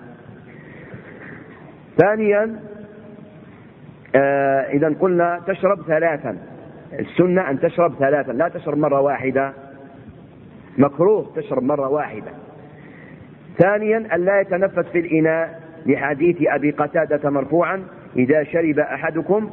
ثانيا إذا قلنا تشرب ثلاثا، السنة أن تشرب ثلاثا، لا تشرب مرة واحدة، مكروه تشرب مرة واحدة. ثانيا أن لا يتنفس في الإناء لحديث أبي قتادة مرفوعا إذا شرب أحدكم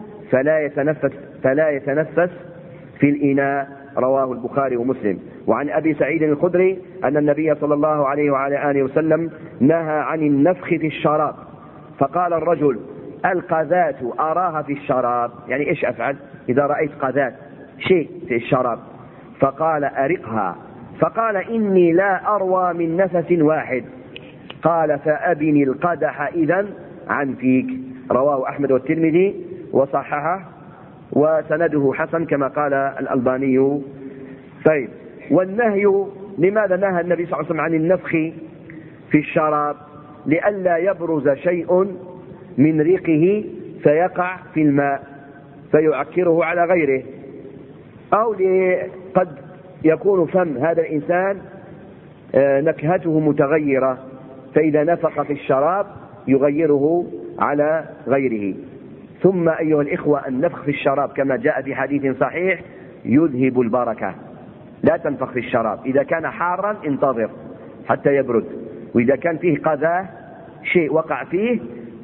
فلا يتنفس في الإناء، رواه البخاري ومسلم. وعن أبي سعيد الخدري أن النبي صلى الله عليه وعلى آله وسلم نهى عن النفخ في الشراب، فقال الرجل القذاة أراها في الشراب، يعني إيش أفعل إذا رأيت قذاة شيء في الشراب؟ فقال أرقها، فقال إني لا أروى من نفس واحد، قال فأبني القدح إذن عن فيك، رواه أحمد والترمذي وصححه وسنده حسن كما قال الألباني. طيب، والنهي لماذا نهى النبي صلى الله عليه وسلم عن النفخ في الشراب؟ لئلا يبرز شيء من ريقه فيقع في الماء فيعكره على غيره، أو قد يكون فم هذا الإنسان نكهته متغيرة، فإذا نفخ في الشراب يغيره على غيره. ثم أيها الإخوة النفخ في الشراب كما جاء في حديث صحيح يذهب البركة، لا تنفخ في الشراب، إذا كان حارا انتظر حتى يبرد، وإذا كان فيه قذاه شيء وقع فيه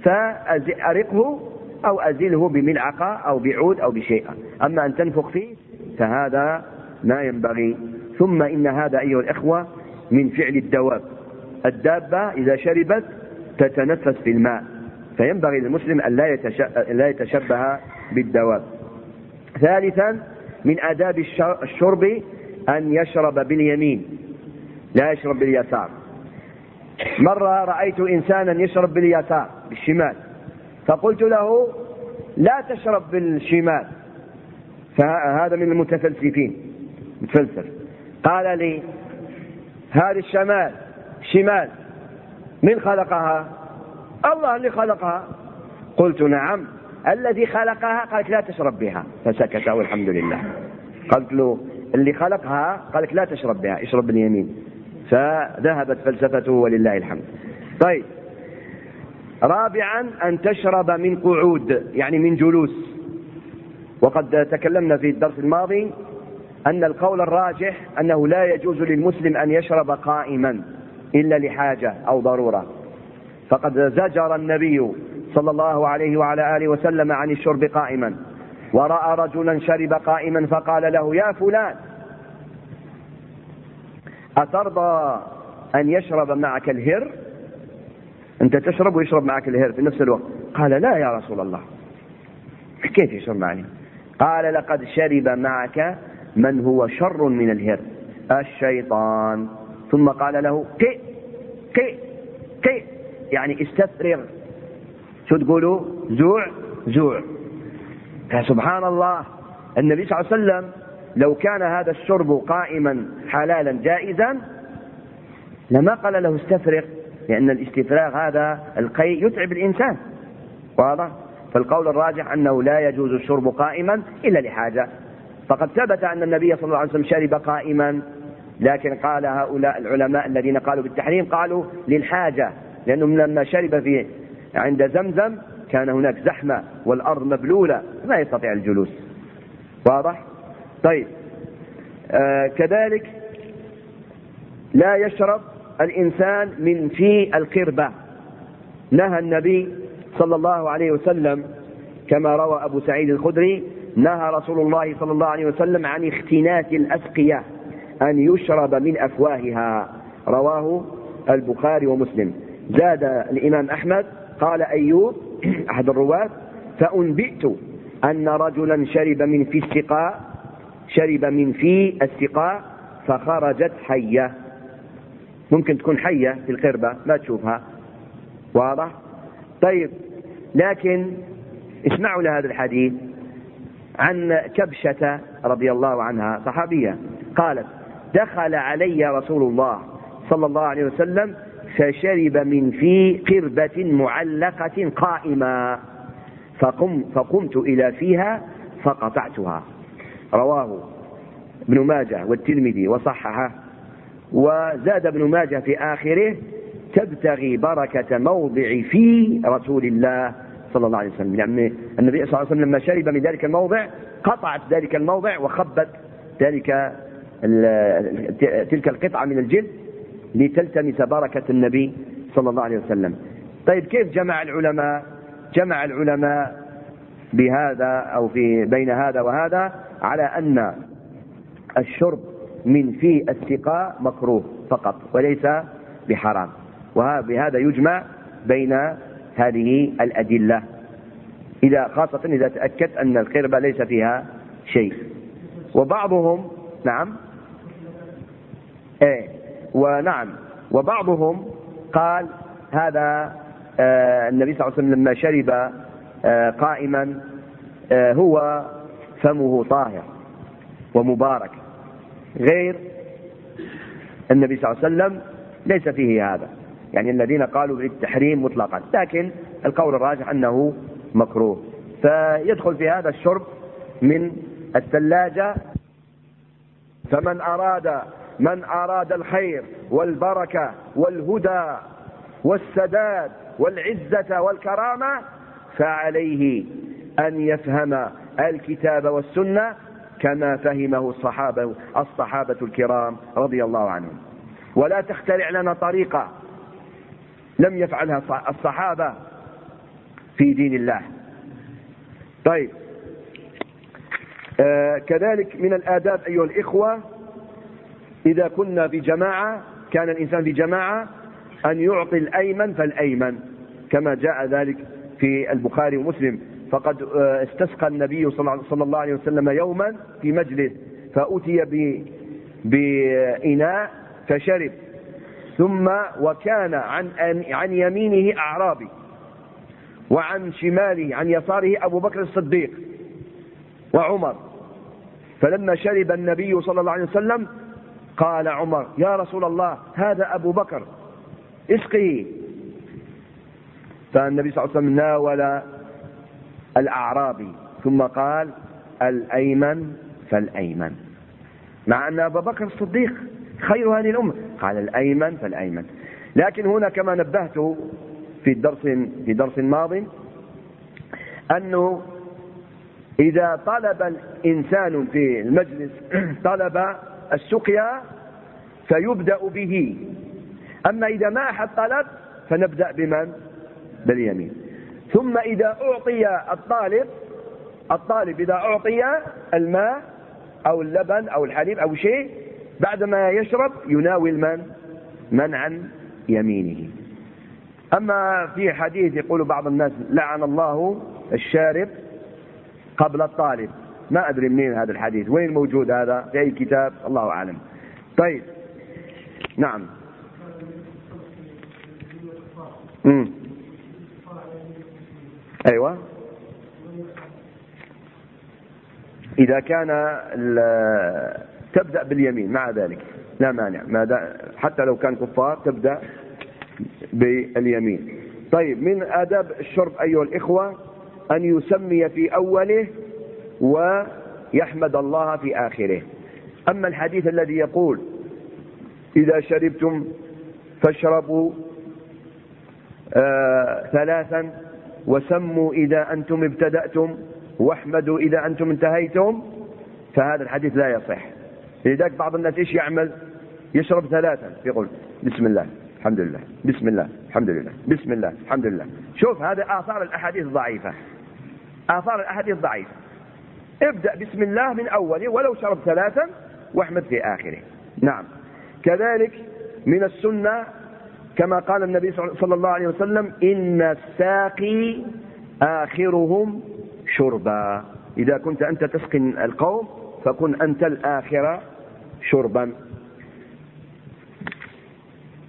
فأرقه أو أزله بملعقة أو بعود أو بشيء، أما أن تنفخ فيه فهذا ما ينبغي. ثم إن هذا أيها الإخوة من فعل الدواب، الدابة إذا شربت تتنفس في الماء، فينبغي للمسلم أن لا يتشبه بالدواب. ثالثا من آداب الشرب أن يشرب باليمين لا يشرب باليسار. مرة رأيت إنسانا يشرب باليسار بالشمال، فقلت له لا تشرب بالشمال، فهذا من المتفلسفين متفلسف. قال لي هذه الشمال من خلقها؟ الله اللي خلقها. قلت نعم الذي خلقها، قالت لا تشرب بها، فسكت والحمد لله. قلت له اللي خلقها قالت لا تشرب بها، اشرب باليمين، فذهبت فلسفته ولله الحمد. طيب، رابعا أن تشرب من قعود، يعني من جلوس. وقد تكلمنا في الدرس الماضي أن القول الراجح أنه لا يجوز للمسلم أن يشرب قائما إلا لحاجة أو ضرورة، فقد زجر النبي صلى الله عليه وعلى آله وسلم عن الشرب قائما، ورأى رجلا شرب قائما فقال له يا فلان أترضى أن يشرب معك الهر؟ أنت تشرب ويشرب معك الهر في نفس الوقت. قال لا يا رسول الله. كيف يشرب معي؟ قال لقد شرب معك من هو شر من الهر، الشيطان. ثم قال له كي كي كي، يعني استفرغ. شو تقولوا؟ زوع. فسبحان الله، النبي صلى الله عليه وسلم لو كان هذا الشرب قائما حلالا جائزا لما قال له استفرغ، لأن الاستفراغ هذا القيء يتعب الإنسان، واضح؟ فالقول الراجح أنه لا يجوز الشرب قائما إلا لحاجة. فقد ثبت أن النبي صلى الله عليه وسلم شرب قائما، لكن قال هؤلاء العلماء الذين قالوا بالتحريم قالوا للحاجة، لأنهم لما شرب عند زمزم كان هناك زحمة والأرض مبلولة لا يستطيع الجلوس، واضح؟ طيب، كذلك لا يشرب الإنسان من في القربة. نهى النبي صلى الله عليه وسلم كما روى أبو سعيد الخدري نهى رسول الله صلى الله عليه وسلم عن اختناث الأسقية أن يشرب من أفواهها، رواه البخاري ومسلم. زاد الإمام أحمد قال أيوب أحد الرواة فأنبئت أن رجلا شرب من في السقاء فخرجت حية. ممكن تكون حية في القربة ما تشوفها، واضح؟ طيب، لكن اسمعوا لهذا الحديث عن كبشة رضي الله عنها، صحابية، قالت: دخل علي رسول الله صلى الله عليه وسلم فشرب من في قربة معلقة قائمة فقمت إلى فيها فقطعتها. رواه ابن ماجه والترمذي وصححه، وزاد ابن ماجه في آخره: تبتغي بركة موضع في رسول الله صلى الله عليه وسلم. يعني النبي صلى الله عليه وسلم لما شرب من ذلك الموضع قطعت ذلك الموضع وخبت تلك القطعة من الجلد لتلتمس بركة النبي صلى الله عليه وسلم. طيب، كيف جمع العلماء بهذا أو بين هذا وهذا على أن الشرب من في السقاء مكروه فقط وليس بحرام، وبهذا يجمع بين هذه الأدلة خاصة إذا تأكد أن القربة ليس فيها شيء. وبعضهم وبعضهم قال هذا النبي صلى الله عليه وسلم لما شرب قائما هو فمه طاهر ومبارك، غير النبي صلى الله عليه وسلم ليس فيه هذا، يعني الذين قالوا بالتحريم مطلقا، لكن القول الراجح أنه مكروه. فيدخل في هذا الشرب من الثلاجة. فمن أراد الخير والبركة والهدى والسداد والعزة والكرامة فعليه أن يفهم الكتاب والسنة كما فهمه الصحابة الكرام رضي الله عنهم، ولا تخترع لنا طريقة لم يفعلها الصحابة في دين الله. طيب، كذلك من الآداب أيها الإخوة، إذا كنا في جماعة، كان الإنسان في جماعة، أن يعطي الأيمن فالأيمن، كما جاء ذلك في البخاري ومسلم. فقد استسقى النبي صلى الله عليه وسلم يوما في مجلس، فأتي بإناء فشرب، ثم وكان عن يمينه أعرابي وعن شماله عن يساره أبو بكر الصديق وعمر. فلما شرب النبي صلى الله عليه وسلم قال عمر: يا رسول الله، هذا أبو بكر، اسقه. فالنبي صلى الله عليه وسلم ناول الأعرابي ثم قال: الأيمن فالأيمن، مع أن أبا بكر الصديق خير هذه الأمة، قال الأيمن فالأيمن. لكن هنا كما نبهت في درس ماض، أنه إذا طلب الإنسان في المجلس طلب السقيا فيبدأ به، أما إذا ما أحد طلب فنبدأ بمن؟ باليمين. ثم إذا أعطي الطالب إذا أعطي الماء أو اللبن أو الحليب أو شيء، بعدما يشرب يناول من عن يمينه. أما في حديث يقول بعض الناس: لعن الله الشارب قبل الطالب. ما أدري منين هذا الحديث، وين موجود هذا، في أي كتاب، الله أعلم. طيب، نعم. أيوة، إذا كان تبدأ باليمين مع ذلك لا مانع، حتى لو كان كفار تبدأ باليمين. طيب، من آداب الشرب أيها الإخوة أن يسمي في أوله ويحمد الله في آخره. أما الحديث الذي يقول: إذا شربتم فاشربوا ثلاثا وسموا إذا أنتم ابتدأتم واحمدوا إذا أنتم انتهيتم، فهذا الحديث لا يصح. لذلك بعض الناس إيش يعمل؟ يشرب ثلاثا، يقول: بسم الله الحمد لله، بسم الله الحمد لله، بسم الله الحمد لله. شوف، هذا آثار الأحاديث ضعيفة، آثار الأحاديث ضعيفة. ابدأ بسم الله من أوله ولو شرب ثلاثا واحمد في آخره. نعم. كذلك من السنة كما قال النبي صلى الله عليه وسلم: إن الساقي آخرهم شربا. إذا كنت أنت تسقي القوم فكن أنت الآخر شربا.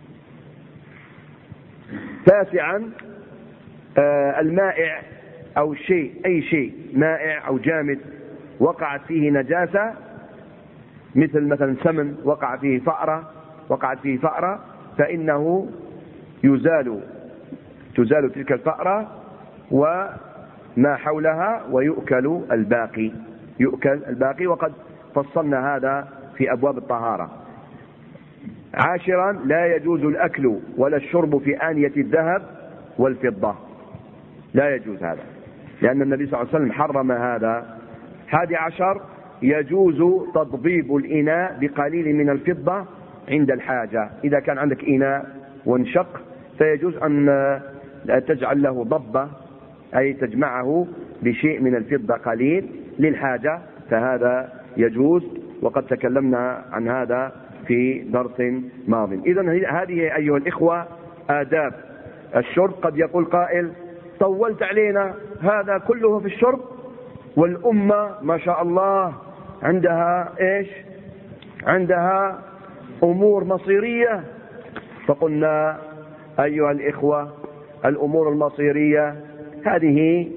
تاسعا المائع أو الشيء، أي شيء مائع أو جامد وقعت فيه نجاسة، مثلا سمن وقعت فيه فأرة، فإنه تزال تلك الفأرة وما حولها ويؤكل الباقي، وقد فصلنا هذا في أبواب الطهارة. عاشرا لا يجوز الأكل ولا الشرب في آنية الذهب والفضة، لا يجوز هذا، لأن النبي صلى الله عليه وسلم حرم هذا. 11 يجوز تضبيب الإناء بقليل من الفضة عند الحاجة، إذا كان عندك إناء وانشق فيجوز أن تجعل له ضبة، أي تجمعه بشيء من الفضة قليل للحاجة، فهذا يجوز، وقد تكلمنا عن هذا في درس ماض. إذن هذه أيها الإخوة آداب الشرب. قد يقول قائل طولت علينا، هذا كله في الشرب والأمة ما شاء الله عندها إيش؟ عندها أمور مصيرية. فقلنا أيها الإخوة الأمور المصيرية هذه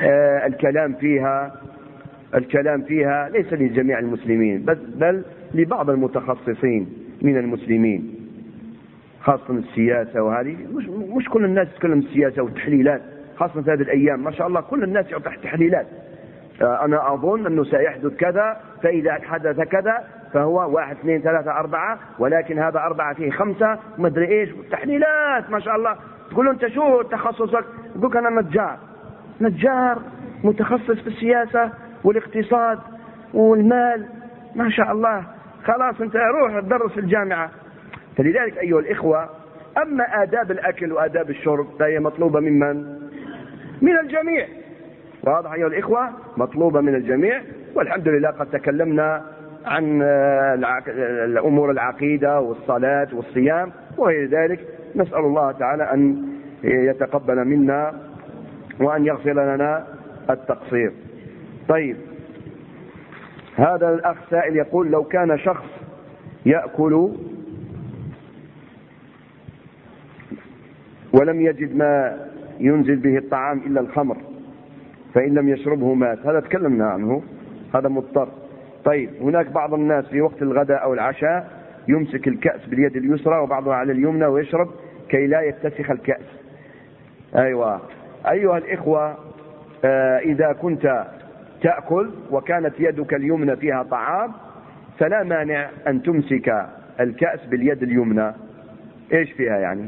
الكلام فيها ليس لجميع المسلمين، بل لبعض المتخصصين من المسلمين، خاصة السياسة، وهذه مش كل الناس تتكلم السياسة والتحليلات، خاصة في هذه الأيام ما شاء الله كل الناس يعطي تحليلات. أنا أظن أنه سيحدث كذا، فإذا حدث كذا فهو 1 2 3 4، ولكن هذا 4 فيه 5 ما أدري إيش، تحليلات ما شاء الله. تقول أنت شو تخصصك؟ يقولك أنا نجار متخصص في السياسة والاقتصاد والمال، ما شاء الله، خلاص أنت روح تدرس في الجامعة. فلذلك أيها الإخوة أما آداب الأكل وآداب الشرب فهي مطلوبة من الجميع، واضح أيها الإخوة، مطلوبة من الجميع. والحمد لله قد تكلمنا عن الأمور العقيدة والصلاة والصيام وغير ذلك. نسأل الله تعالى أن يتقبل منا وأن يغفر لنا التقصير. طيب، هذا الأخ سائل يقول لو كان شخص يأكل ولم يجد ما ينزل به الطعام إلا الخمر، فإن لم يشربه مات، هذا تكلمنا عنه، هذا مضطر. طيب، هناك بعض الناس في وقت الغداء أو العشاء يمسك الكأس باليد اليسرى وبعضها على اليمنى ويشرب كي لا يتسخ الكأس. أيوة أيها الإخوة، إذا كنت تأكل وكانت يدك اليمنى فيها طعام فلا مانع أن تمسك الكأس باليد اليمنى. إيش فيها يعني؟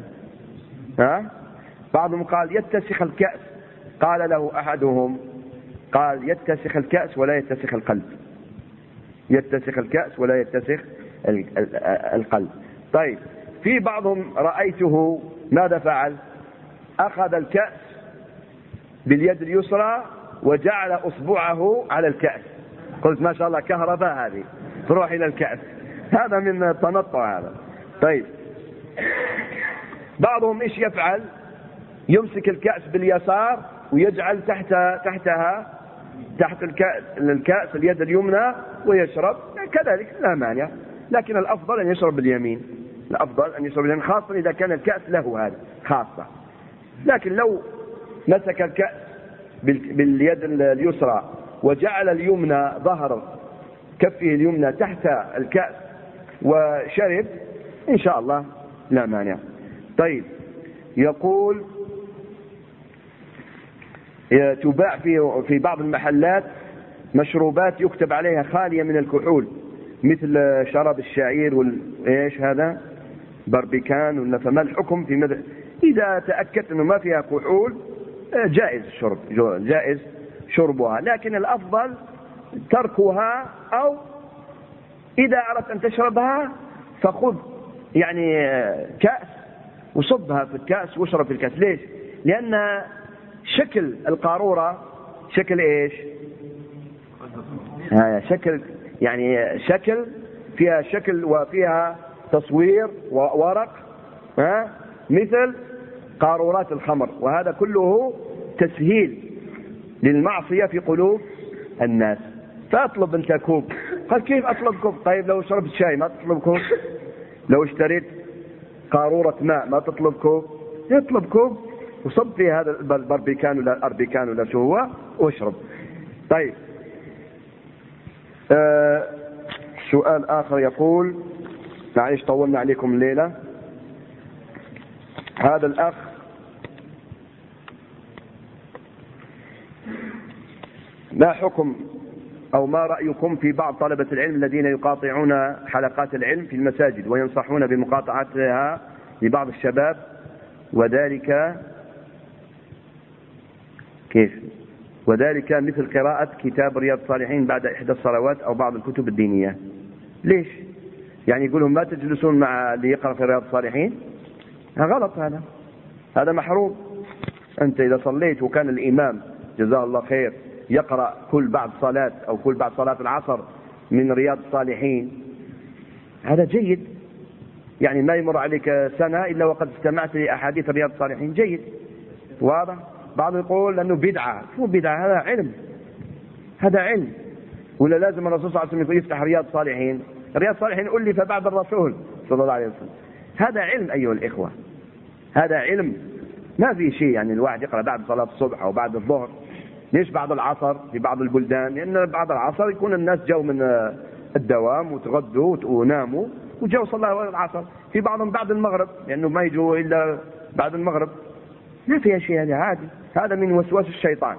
بعضهم قال يتسخ الكأس، قال له أحدهم قال يتسخ الكأس ولا يتسخ القلب، يتسخ الكأس ولا يتسخ القلب. طيب، في بعضهم رأيته ماذا فعل؟ أخذ الكأس باليد اليسرى وجعل أصبعه على الكأس. قلت ما شاء الله كهرباء هذه تروح إلى الكأس، هذا من التنطع هذا. طيب، بعضهم إيش يفعل؟ يمسك الكأس باليسار ويجعل تحت الكأس اليد اليمنى ويشرب، كذلك لا مانع، لكن الأفضل أن يشرب باليمين، الأفضل أن يشرب باليمين، خاصة إذا كان الكأس له هذا خاصة. لكن لو مسك الكأس باليد اليسرى وجعل اليمنى ظهر كفه اليمنى تحت الكأس وشرب إن شاء الله لا مانع. طيب، يقول تباع في بعض المحلات مشروبات يكتب عليها خالية من الكحول، مثل شراب الشعير والإيش هذا بربكان ولا، فما الحكم في إذا تأكدت أنه ما فيها كحول جائز شربها، لكن الأفضل تركها، أو إذا أردت أن تشربها فخذ يعني كأس وصبها في الكأس واشرب في الكأس. ليش؟ لأن شكل القارورة شكل إيش؟ شكل يعني شكل فيها شكل وفيها تصوير وورق مثل قارورات الخمر، وهذا كله تسهيل للمعصية في قلوب الناس. فأطلب أنت كوب، قال كيف أطلب كوب؟ طيب لو شربت شاي ما تطلب كوب؟ لو اشتريت قارورة ماء ما تطلب كوب؟ اطلب كوب وصب في هذا البربيكان ولا الأربيكان ولا شو هو واشرب. طيب سؤال آخر يقول، معلش طولنا عليكم الليلة. هذا الأخ ما حكم أو ما رأيكم في بعض طلبة العلم الذين يقاطعون حلقات العلم في المساجد وينصحون بمقاطعتها لبعض الشباب، وذلك كيف؟ وذلك مثل قراءة كتاب رياض الصالحين بعد إحدى الصلوات أو بعض الكتب الدينية. ليش؟ يعني يقولون ما تجلسون مع اللي يقرأ في رياض الصالحين؟ غلط، هذا محروم. أنت إذا صليت وكان الإمام جزاه الله خير يقرأ كل بعد صلاة أو كل بعد صلاة العصر من رياض الصالحين، هذا جيد. يعني ما يمر عليك سنة إلا وقد استمعت لأحاديث رياض الصالحين، جيد، واضح. بعض يقول لأنه بدعة، شو بدعة؟ هذا علم، هذا علم. ولا لازم الرسول صلى الله عليه وسلم يفتح رياض الصالحين؟ رياض الصالحين ألف بعد الرسول صلى الله عليه وسلم. هذا علم أيها الإخوة، هذا علم، ما في شيء. يعني الواحد يقرأ بعد صلاة الصبح أو بعد الظهر. ليش بعد العصر في بعض البلدان؟ لأن بعد العصر يكون الناس جو من الدوام وتغدوا وناموا وجو صلاة العصر. في بعضهم بعد المغرب لأنه ما يجوا إلا بعد المغرب. ما فيها شيء، هذا عادي، هذا من وسواس الشيطان.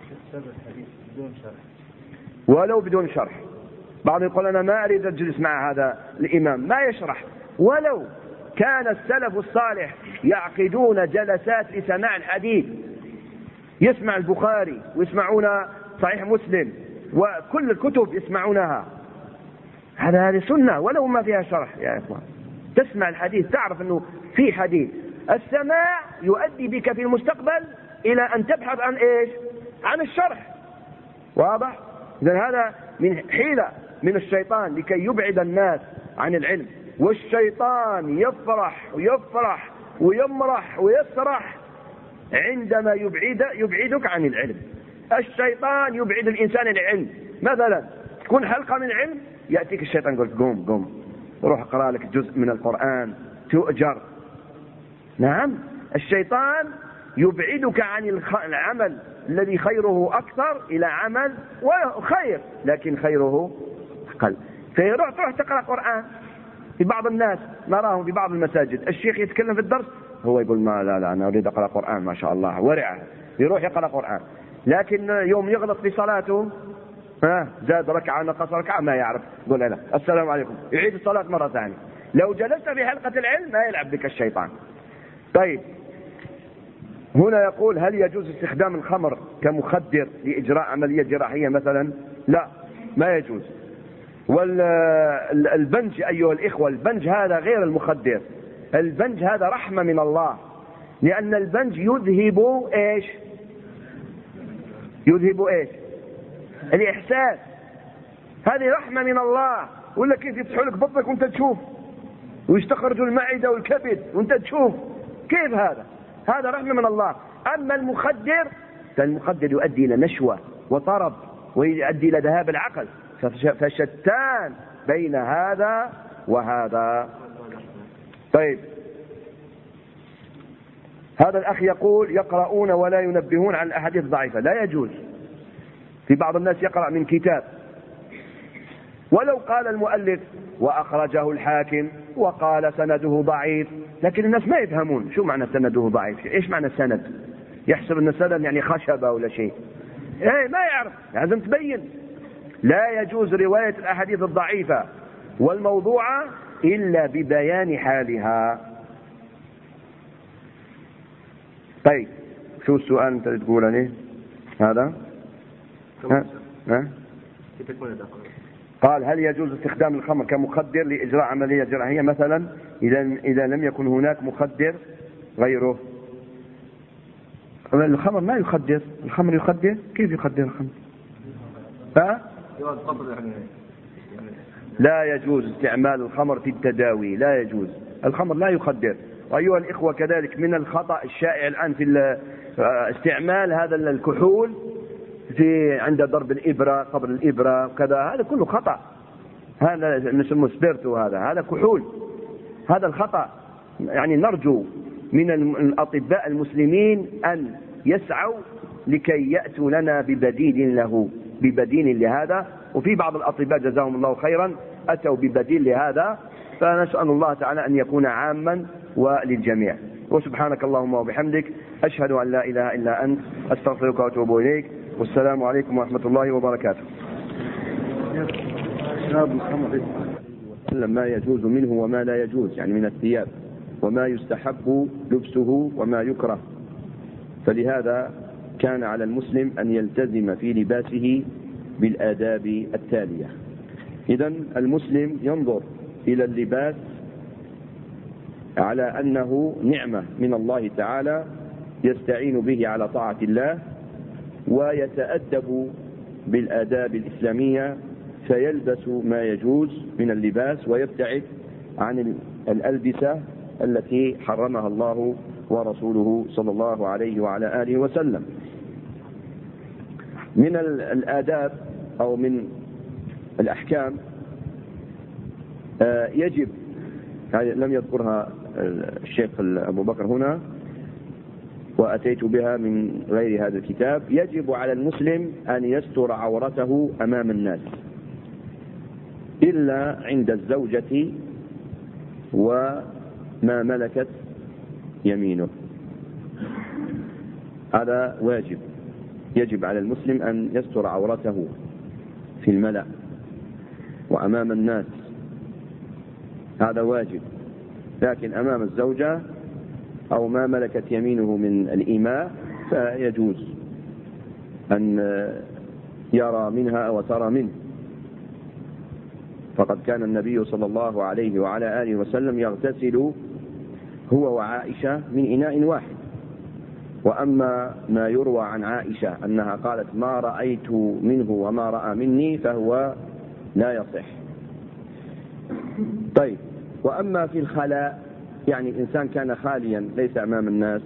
ولو بدون شرح. بعض يقول أنا ما أريد أجلس مع هذا الإمام ما يشرح. ولو كان السلف الصالح يعقدون جلسات لسماع الحديث، يسمع البخاري ويسمعون صحيح مسلم وكل الكتب يسمعونها، هذه سنة ولو ما فيها شرح يا إخوان. تسمع الحديث تعرف أنه في حديث. السماع يؤدي بك في المستقبل إلى أن تبحث عن إيش؟ عن الشرح، واضح؟ إذن هذا من حيلة من الشيطان لكي يبعد الناس عن العلم. والشيطان يفرح ويفرح ويمرح ويسرح عندما يبعدك عن العلم. الشيطان يبعد الإنسان عن العلم. مثلا تكون حلقة من العلم يأتيك الشيطان يقول قوم روح اقرأ لك جزء من القرآن تؤجر. نعم، الشيطان يبعدك عن العمل الذي خيره أكثر إلى عمل وخير لكن خيره أقل. فيروح تروح تقرأ قرآن. في بعض الناس نراهم في بعض المساجد الشيخ يتكلم في الدرس هو يقول ما لا أنا أريد أقرأ قرآن، ما شاء الله ورعه، يروح يقرأ قرآن. لكن يوم يغلط في صلاته زاد ركعة نقص ركعة ما يعرف، يقول لا السلام عليكم، يعيد الصلاة مرة ثانية. لو جلست في حلقة العلم ما يلعب بك الشيطان. طيب هنا يقول هل يجوز استخدام الخمر كمخدر لإجراء عملية جراحية مثلا؟ لا، ما يجوز. والبنج أيها الإخوة، البنج هذا غير المخدر. البنج هذا رحمة من الله، لأن البنج يذهب إيش؟ يذهب إيش؟ الإحساس. هذه رحمة من الله. ولا كيف يفتحوا لك بطنك وانت تشوف، ويستخرجوا المعدة والكبد وانت تشوف، كيف هذا؟ هذا رحمة من الله. أما المخدر فالمخدر يؤدي إلى نشوة وطرب ويؤدي إلى ذهاب العقل. فشتان بين هذا وهذا. طيب هذا الأخ يقول يقرؤون ولا ينبهون عن الأحاديث الضعيفة. لا يجوز. في بعض الناس يقرأ من كتاب ولو قال المؤلف وأخرجه الحاكم وقال سنده ضعيف، لكن الناس ما يفهمون شو معنى سنده ضعيف. إيش معنى السند؟ يحسب أن السند يعني خشبة ولا شيء، ما يعرف. لازم تبين. لا يجوز رواية الأحاديث الضعيفة والموضوعة إلا ببيان حالها. طيب شو السؤال أنت تقول عليه هذا؟ قال هل يجوز استخدام الخمر كمخدر لإجراء عملية جراحية مثلا إذا لم يكن هناك مخدر غيره؟ الخمر ما يخدر. الخمر يخدر؟ كيف يخدر الخمر؟ لا يجوز استعمال الخمر في التداوي، لا يجوز. الخمر لا يخدر. وأيها الإخوة كذلك من الخطأ الشائع الآن في استعمال هذا الكحول في عند ضرب الإبرة قبل الإبرة كذا، هذا كله خطأ. هذا نسميه سبيرتو، هذا كحول. هذا الخطأ. يعني نرجو من الأطباء المسلمين أن يسعوا لكي يأتوا لنا ببديل لهذا، وفي بعض الأطباء جزاهم الله خيرا أتوا ببديل لهذا، فنسأل الله تعالى أن يكون عاما وللجميع. وسبحانك اللهم وبحمدك، أشهد أن لا إله إلا أنت، أستغفرك وأتوب إليك، والسلام عليكم ورحمة الله وبركاته. ما يجوز منه وما لا يجوز، يعني من الثياب، وما يستحب لبسه وما يكره. فلهذا كان على المسلم أن يلتزم في لباسه بالآداب التالية. إذن المسلم ينظر إلى اللباس على أنه نعمة من الله تعالى يستعين به على طاعة الله، ويتأدب بالآداب الإسلامية، فيلبس ما يجوز من اللباس ويبتعد عن الألبسة التي حرمها الله ورسوله صلى الله عليه وعلى آله وسلم. من الآداب أو من الأحكام يجب، لم يذكرها الشيخ أبو بكر هنا وأتيت بها من غير هذا الكتاب، يجب على المسلم أن يستر عورته أمام الناس إلا عند الزوجة وما ملكت يمينه. هذا واجب، يجب على المسلم أن يستر عورته في الملأ وأمام الناس، هذا واجب. لكن أمام الزوجة أو ما ملكت يمينه من الإماء فيجوز أن يرى منها أو ترى منه. فقد كان النبي صلى الله عليه وعلى آله وسلم يغتسل هو وعائشة من إناء واحد. وأما ما يروى عن عائشة أنها قالت ما رأيت منه وما رأى مني فهو لا يصح. طيب، وأما في الخلاء، يعني الإنسان كان خاليا ليس أمام الناس،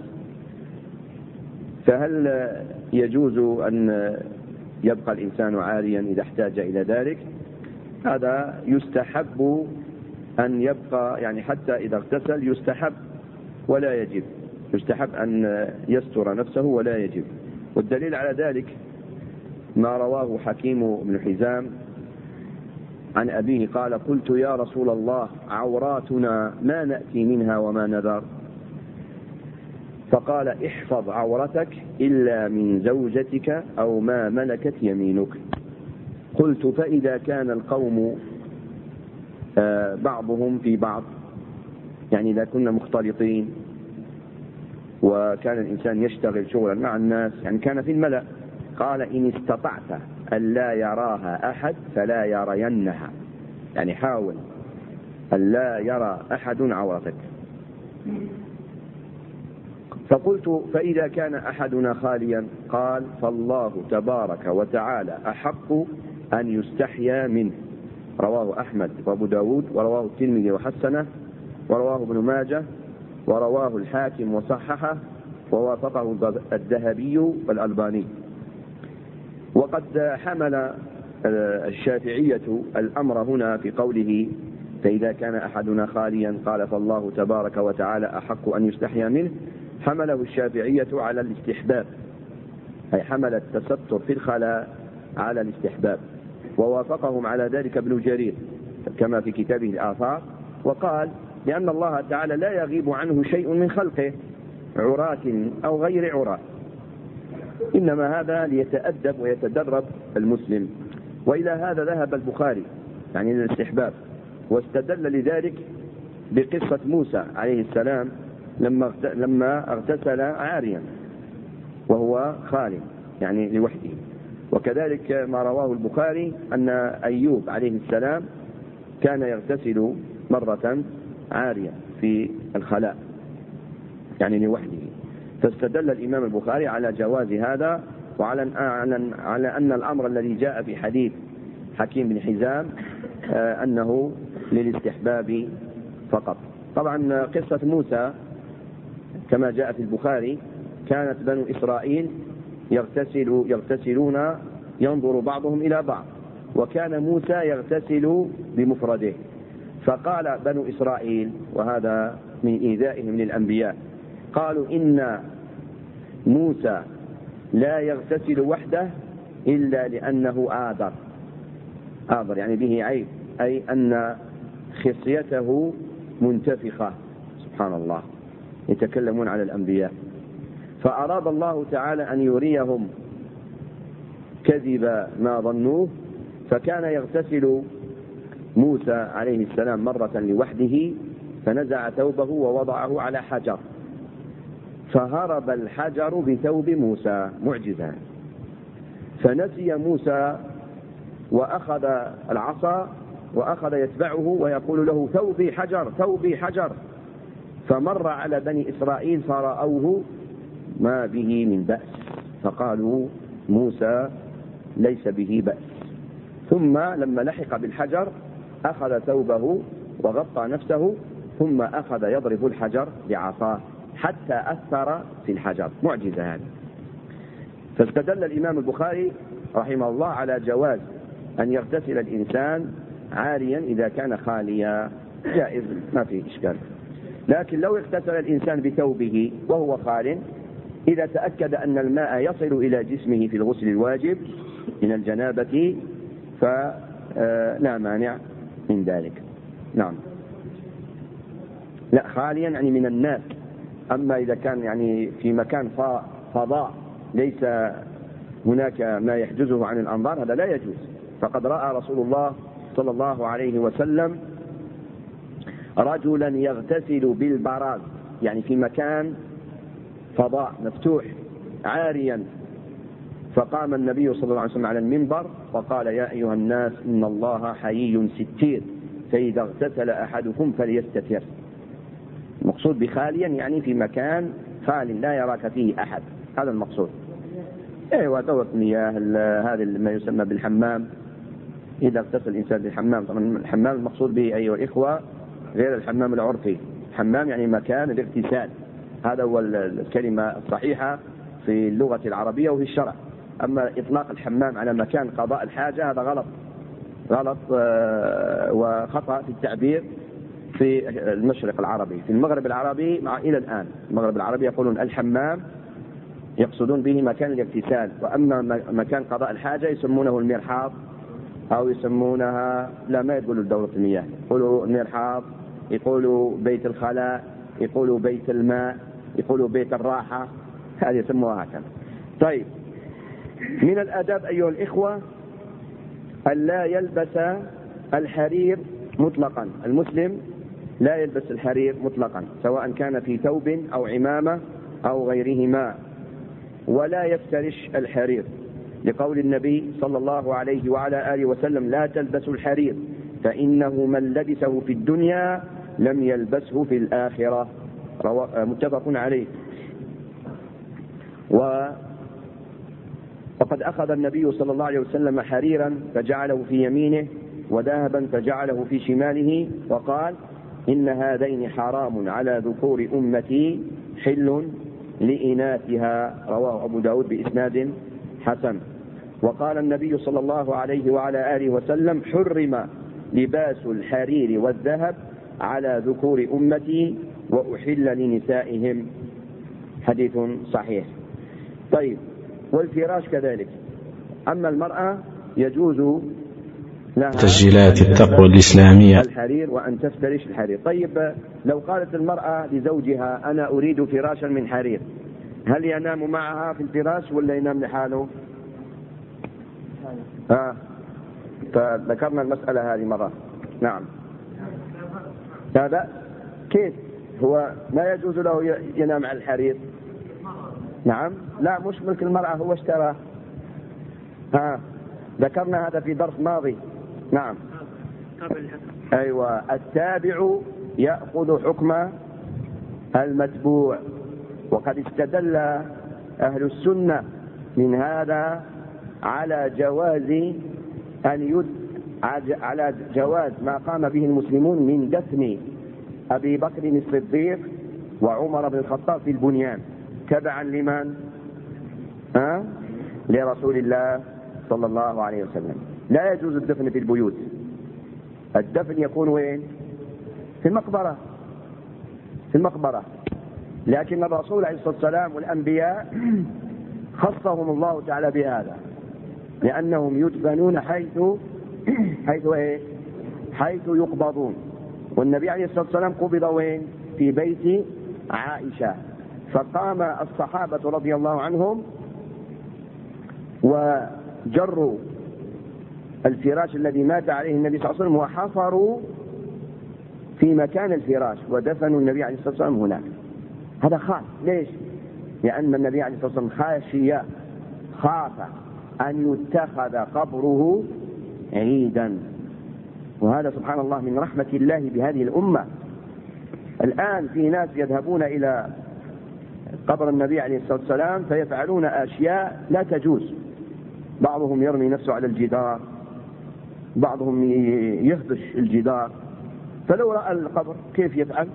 فهل يجوز أن يبقى الإنسان عاريا إذا احتاج إلى ذلك؟ هذا يستحب أن يبقى، يعني حتى إذا اغتسل يستحب ولا يجب، يستحب أن يستر نفسه ولا يجب. والدليل على ذلك ما رواه حكيم بن حزام عن أبيه قال قلت يا رسول الله عوراتنا ما نأتي منها وما نذر، فقال احفظ عورتك إلا من زوجتك أو ما ملكت يمينك. قلت فإذا كان القوم بعضهم في بعض، يعني إذا كنا مختلطين وكان الإنسان يشتغل شغلا مع الناس، يعني كان في الملأ، قال إن استطعت أن لا يراها أحد فلا يرينها، يعني حاول أن لا يرى أحد عورتك. فقلت فإذا كان أحدنا خاليا، قال فالله تبارك وتعالى أحق أن يستحيا منه. رواه أحمد وأبو داود ورواه الترمذي وحسنه ورواه ابن ماجه ورواه الحاكم وصححه ووافقه الذهبي والألباني. وقد حمل الشافعية الأمر هنا في قوله فإذا كان أحدنا خاليا قال فالله تبارك وتعالى أحق أن يستحيا منه، حمله الشافعية على الاستحباب، أي حمل التستر في الخلاء على الاستحباب. ووافقهم على ذلك ابن جرير كما في كتابه الآثار، وقال لأن الله تعالى لا يغيب عنه شيء من خلقه عراة أو غير عراة، إنما هذا ليتأدب ويتدرب المسلم. وإلى هذا ذهب البخاري، يعني للاستحباب، واستدل لذلك بقصة موسى عليه السلام لما اغتسل عاريا وهو خال، يعني لوحده. وكذلك ما رواه البخاري أن أيوب عليه السلام كان يغتسل مرة عاريا في الخلاء، يعني لوحده. فاستدل الإمام البخاري على جواز هذا وعلى أن الأمر الذي جاء في حديث حكيم بن حزام أنه للاستحباب فقط. طبعا قصة موسى كما جاء في البخاري كانت بنو إسرائيل يغتسلون ينظر بعضهم إلى بعض، وكان موسى يغتسل بمفرده، فقال بنو إسرائيل، وهذا من إيذائهم للأنبياء، قالوا إن موسى لا يغتسل وحده إلا لأنه آذر يعني به عيب، أي أن خصيته منتفخة. سبحان الله، يتكلمون على الأنبياء. فأراد الله تعالى أن يريهم كذب ما ظنوه، فكان يغتسل موسى عليه السلام مرة لوحده، فنزع ثوبه ووضعه على حجر، فهرب الحجر بثوب موسى، معجزة. فنسي موسى وأخذ العصا وأخذ يتبعه ويقول له ثوبي حجر ثوبي حجر، فمر على بني إسرائيل فرأوه ما به من بأس، فقالوا موسى ليس به بأس. ثم لما لحق بالحجر أخذ ثوبه وغطى نفسه، ثم أخذ يضرب الحجر بعصاه حتى أثر في الحجر، معجزة هذه. فاستدل الإمام البخاري رحمه الله على جواز أن يغتسل الإنسان عاريا إذا كان خاليا، جائز ما فيه إشكال. لكن لو اغتسل الإنسان بثوبه وهو خال، إذا تأكد أن الماء يصل إلى جسمه في الغسل الواجب من الجنابة فلا مانع من ذلك. نعم. لا، خاليا يعني من الناس. أما إذا كان يعني في مكان فضاء ليس هناك ما يحجزه عن الأنظار هذا لا يجوز. فقد رأى رسول الله صلى الله عليه وسلم رجلا يغتسل بالبراز، يعني في مكان فضاء مفتوح عاريا، فقام النبي صلى الله عليه وسلم على المنبر وقال: يا أيها الناس إن الله حيي ستير، فإذا اغتسل أحدكم فليستتر. المقصود بخاليا يعني في مكان خال لا يراك فيه أحد، هذا المقصود. ودورة مياه هذا ما يسمى بالحمام، إذا اغتسل الإنسان بالحمام. طبعا الحمام المقصود به أيها الإخوة غير الحمام العرفي. الحمام يعني مكان الاغتسال، هذا هو الكلمة الصحيحة في اللغة العربية وفي الشرع. أما إطلاق الحمام على مكان قضاء الحاجة هذا غلط وخطأ في التعبير في المشرق العربي. في المغرب العربي إلى الآن المغرب العربي يقولون الحمام يقصدون به مكان الاغتسال، وأما مكان قضاء الحاجة يسمونه المرحاض، أو يسمونها لا ما يقولوا دورة المياه، يقولوا المرحاض، يقولوا بيت الخلاء، يقولوا بيت الماء، يقولوا بيت الراحة، هذه يسموها هكذا. طيب، من الآداب أيها الإخوة أن لا يلبس الحرير مطلقا. المسلم لا يلبس الحرير مطلقا سواء كان في ثوب أو عمامة أو غيرهما، ولا يفترش الحرير، لقول النبي صلى الله عليه وعلى آله وسلم: لا تلبسوا الحرير فإنه من لبسه في الدنيا لم يلبسه في الآخرة. متفق عليه. وقد أخذ النبي صلى الله عليه وسلم حريرا فجعله في يمينه، وذهبا فجعله في شماله، وقال: إن هذين حرام على ذكور أمتي حل لإناثها. رواه أبو داود بإسناد حسن. وقال النبي صلى الله عليه وعلى آله وسلم: حرم لباس الحرير والذهب على ذكور أمتي وأحل لنسائهم. حديث صحيح. طيب، والفراش كذلك. أما المرأة يجوز لها تسجيلات التقوى الإسلامية الحرير وأن تفترش الحرير. طيب، لو قالت المرأة لزوجها: أنا أريد فراشا من حرير، هل ينام معها في الفراش ولا ينام لحاله؟ فذكرنا المسألة هذه مرة. نعم. هذا كيف هو ما يجوز له ينام على الحرير؟ نعم، لا مش ملك المرأة، هو اشتراه. ذكرنا هذا في درس ماضي. نعم. أيوة، التابع يأخذ حكم المتبوع. وقد استدل أهل السنة من هذا على جواز ما قام به المسلمون من دفن أبي بكر الصديق وعمر بن الخطاب في البنيان تبعا لمن؟ لرسول الله صلى الله عليه وسلم. لا يجوز الدفن في البيوت، الدفن يكون وين؟ في المقبرة. لكن الرسول عليه الصلاة والسلام والأنبياء خصهم الله تعالى بهذا، لأنهم يدفنون حيث يقبضون. والنبي عليه الصلاة والسلام قبض وين؟ في بيت عائشة. فقام الصحابة رضي الله عنهم وجروا الفراش الذي مات عليه النبي صلى الله عليه وسلم وحفروا في مكان الفراش ودفنوا النبي عليه الصلاة والسلام هناك. هذا خاص. ليش؟ لأن النبي عليه الصلاة والسلام خاف أن يتخذ قبره عيدا. وهذا سبحان الله من رحمة الله بهذه الأمة. الآن في ناس يذهبون إلى قبر النبي عليه الصلاة والسلام فيفعلون أشياء لا تجوز. بعضهم يرمي نفسه على الجدار، بعضهم يهبش الجدار، فلو رأى القبر كيف يفعل؟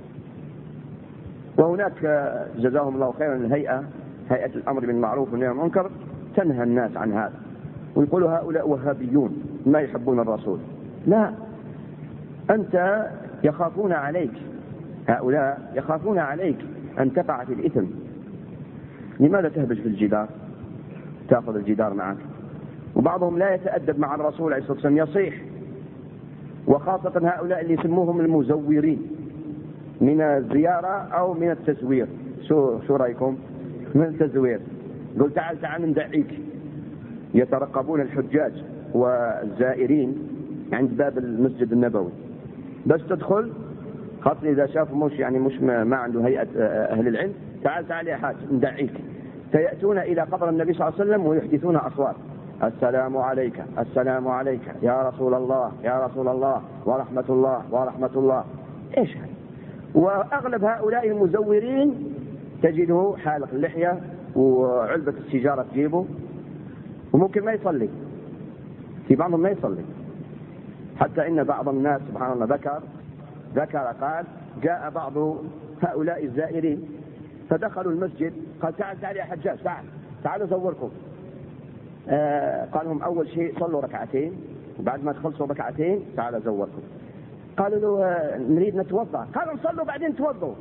وهناك جزاهم الله خيرا هيئة الأمر بالمعروف والنهي عن المنكر تنهى الناس عن هذا، ويقولوا هؤلاء وهابيون ما يحبون الرسول. لا، أنت يخافون عليك، هؤلاء يخافون عليك أن تقع في الإثم. لماذا تهبش في الجدار؟ تأخذ الجدار معك. وبعضهم لا يتأدب مع الرسول عليه الصلاة والسلام، يصيح. وخاصة هؤلاء اللي يسموهم المزورين من الزيارة أو من التزوير. شو رأيكم؟ من التزوير. قل تعال ندعيك. يترقبون الحجاج والزائرين عند باب المسجد النبوي، بس تدخل خاصة إذا شافوا مش ما عنده هيئة أهل العلم، تعال يا حاج ندعيك. فيأتون إلى قبر النبي صلى الله عليه وسلم ويحدثون أصوات: السلام عليك، السلام عليك يا رسول الله، يا رسول الله، ورحمة الله ورحمة الله. إيش هذا؟ وأغلب هؤلاء المزورين تجده حالق اللحية وعلبة السيجارة في جيبه، وممكن ما يصلي. في بعضهم ما يصلي، حتى إن بعض الناس سبحان الله ذكر قال: جاء بعض هؤلاء الزائرين فدخلوا المسجد، قال: تعال يا حجاج، تعالوا زوركم. قال لهم: أول شيء صلوا ركعتين، وبعد ما تخلصوا ركعتين تعالوا زوركم. قالوا له: نريد نتوضأ. قالوا: صلوا بعدين توضوا.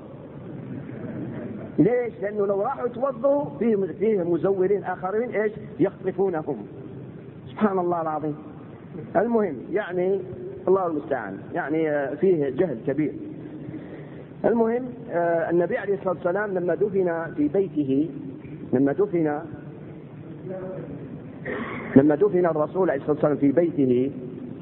ليش؟ لأنه لو راحوا يتوضوا فيه مزورين آخرين إيش يخطفونهم. سبحان الله العظيم. المهم يعني الله المستعان، يعني فيه جهل كبير. المهم النبي عليه الصلاة والسلام لما دفن في بيته، لما دفن الرسول عليه الصلاة والسلام في بيته،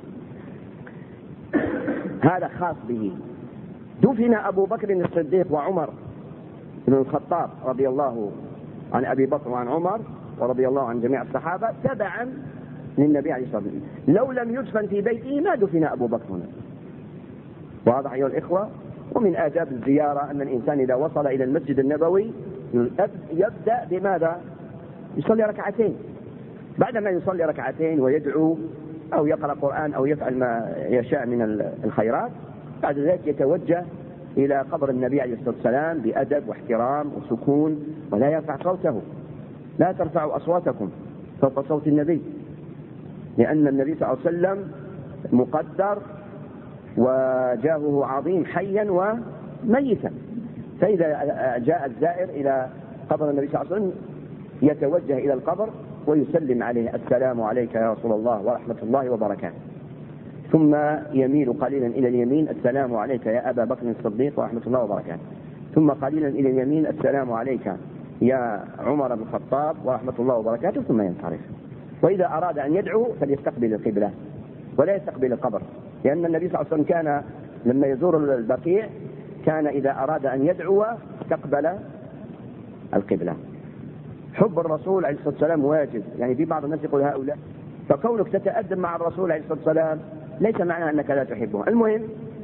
هذا خاص به. دفن أبو بكر الصديق وعمر بن الخطاب رضي الله عن أبي بكر وعن عمر ورضي الله عن جميع الصحابة تبعا للنبي عليه الصلاة والسلام. لو لم يدفن في بيته ما دفن أبو بكر هنا. واضح أيها الإخوة؟ ومن آداب الزيارة أن الإنسان إذا وصل إلى المسجد النبوي يبدأ بماذا؟ يصلي ركعتين. بعدما يصلي ركعتين ويدعو أو يقرأ قرآن أو يفعل ما يشاء من الخيرات، بعد ذلك يتوجه إلى قبر النبي عليه الصلاة والسلام بأدب واحترام وسكون، ولا يرفع صوته. لا ترفعوا أصواتكم فوق صوت النبي، لأن النبي صلى الله عليه وسلم مقدر وجاهه عظيم حيا وميتا. فإذا جاء الزائر إلى قبر النبي صلى الله عليه وسلم يتوجه إلى القبر ويسلم عليه: السلام عليك يا رسول الله ورحمة الله وبركاته. ثم يميل قليلا إلى اليمين: السلام عليك يا أبا بكر الصديق ورحمة الله وبركاته. ثم قليلا إلى اليمين: السلام عليك يا عمر بن الخطاب ورحمة الله وبركاته. ثم ينصرف. وإذا أراد أن يدعو فليستقبل القبلة ولا يستقبل القبر، لأن النبي صلى الله عليه وسلم كان لما يزور البقيع كان إذا أراد أن يدعو استقبل القبلة. حب الرسول عليه الصلاة والسلام واجب. يعني في بعض الناس يقول هؤلاء، فكونك تتأدب مع الرسول عليه الصلاة والسلام ليس معناه أنك لا تحبه. المهم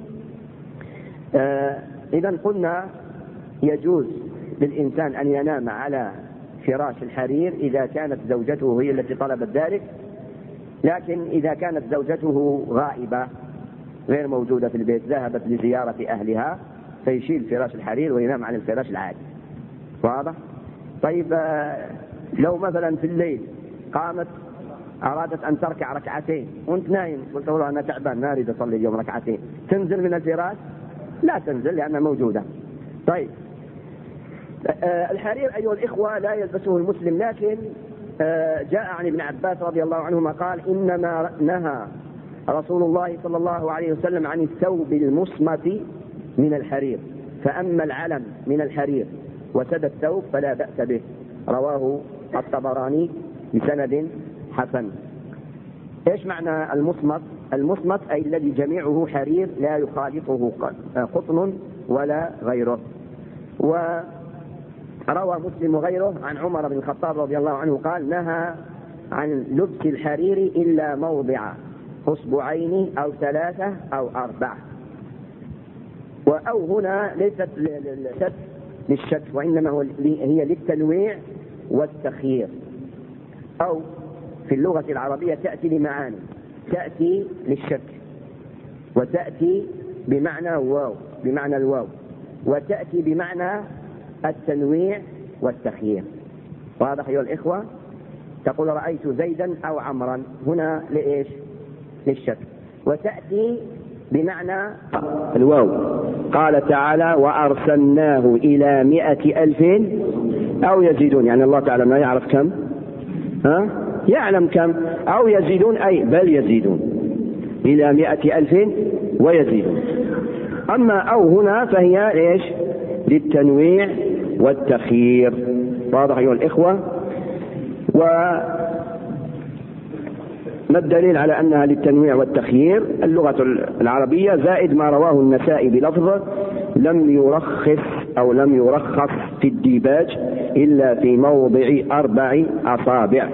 إذا قلنا يجوز للإنسان أن ينام على فراش الحرير إذا كانت زوجته هي التي طلبت ذلك، لكن إذا كانت زوجته غائبة غير موجودة في البيت، ذهبت لزيارة أهلها، فيشيل فراش الحرير وينام على الفراش العادي. واضح؟ طيب لو مثلا في الليل قامت أرادت أن تركع ركعتين وانت نايم، قلت والله أنا تعبان ما أريد أصلي اليوم ركعتين، تنزل من الفراش؟ لا تنزل لأنها موجودة. طيب الحرير أيها الإخوة لا يلبسه المسلم، لكن جاء عن ابن عباس رضي الله عنهما قال إنما نهى رسول الله صلى الله عليه وسلم عن الثوب المصمت من الحرير، فأما العلم من الحرير وسد الثوب فلا بأس به. رواه الطبراني بسند حسن. إيش معنى المصمت؟ المصمت أي الذي جميعه حرير لا يخالطه قطن ولا غيره. وروى مسلم وغيره عن عمر بن الخطاب رضي الله عنه قال نهى عن لبس الحرير إلا موضع أصبعين أو 3 أو 4. وأو هنا ليست للشك وإنما هي للتنويع والتخيير. أو في اللغة العربية تأتي لمعاني، تأتي للشك وتأتي بمعنى الواو وتأتي بمعنى التنويع والتخيير. واضح أيها الإخوة؟ تقول رأيت زيدا أو عمرا، هنا لإيش؟ للشك. وتأتي بمعنى الواو. قال تعالى وأرسلناه إلى 100,000 أو يزيدون، يعني الله تعالى ما يعرف كم، يعلم كم، أو يزيدون أي بل يزيدون إلى 100,000 ويزيدون. أما أو هنا فهي إيش؟ للتنويع والتخيير. واضح أيها الإخوة؟ ما الدليل على أنها للتنويع والتخيير؟ اللغة العربية زائد ما رواه النسائي بلفظ لم يرخص في الديباج إلا في موضع 4 أصابع.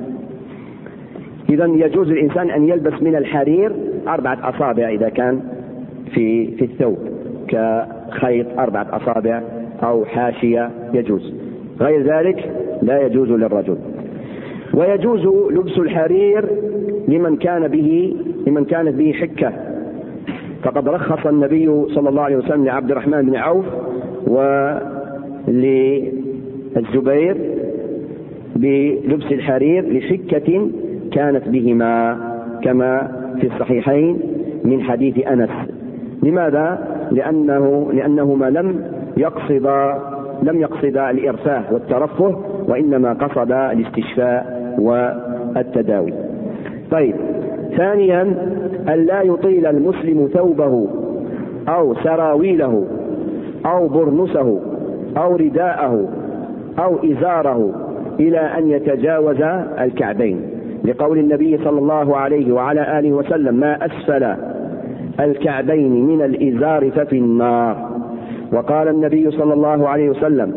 إذن يجوز الإنسان أن يلبس من الحرير 4 أصابع إذا كان في الثوب كخيط 4 أصابع أو حاشية يجوز، غير ذلك لا يجوز للرجل. ويجوز لبس الحرير لمن كانت به حكة، فقد رخص النبي صلى الله عليه وسلم لعبد الرحمن بن عوف وللزبير بلبس الحرير لحكة كانت بهما كما في الصحيحين من حديث أنس. لماذا؟ لأنهما لم يقصدا الإرفاه والترفه، وإنما قصد الاستشفاء والتداوي. طيب، ثانيا أن لا يطيل المسلم ثوبه أو سراويله أو برنسه أو رداءه أو إزاره إلى أن يتجاوز الكعبين، لقول النبي صلى الله عليه وعلى آله وسلم ما أسفل الكعبين من الإزار ففي النار. وقال النبي صلى الله عليه وسلم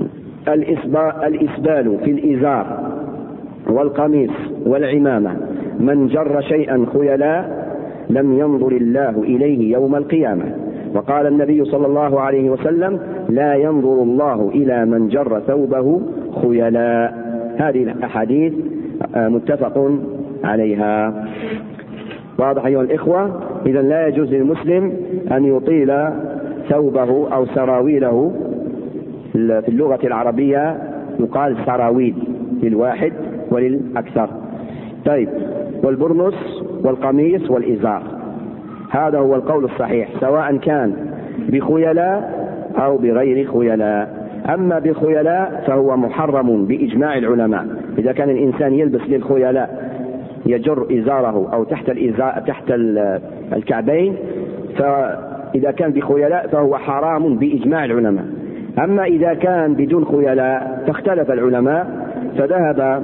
الإسبال في الإزار والقميص والعمامة من جر شيئا خيلاء لم ينظر الله إليه يوم القيامة. وقال النبي صلى الله عليه وسلم لا ينظر الله إلى من جر ثوبه خيلاء. هذه الأحاديث متفق عليها. واضح أيها الإخوة؟ إذن لا يجوز للمسلم أن يطيل ثوبه أو سراويله. في اللغة العربية يقال سراويل للواحد وللأكثر. طيب، والبرنس والقميص والإزار، هذا هو القول الصحيح، سواء كان بخيلاء أو بغير خيلاء. أما بخيلاء فهو محرم بإجماع العلماء. إذا كان الإنسان يلبس للخيلاء يجر إزاره أو تحت الكعبين، فإذا كان بخيلاء فهو حرام بإجماع العلماء. أما إذا كان بدون خيلاء فاختلف العلماء، فذهب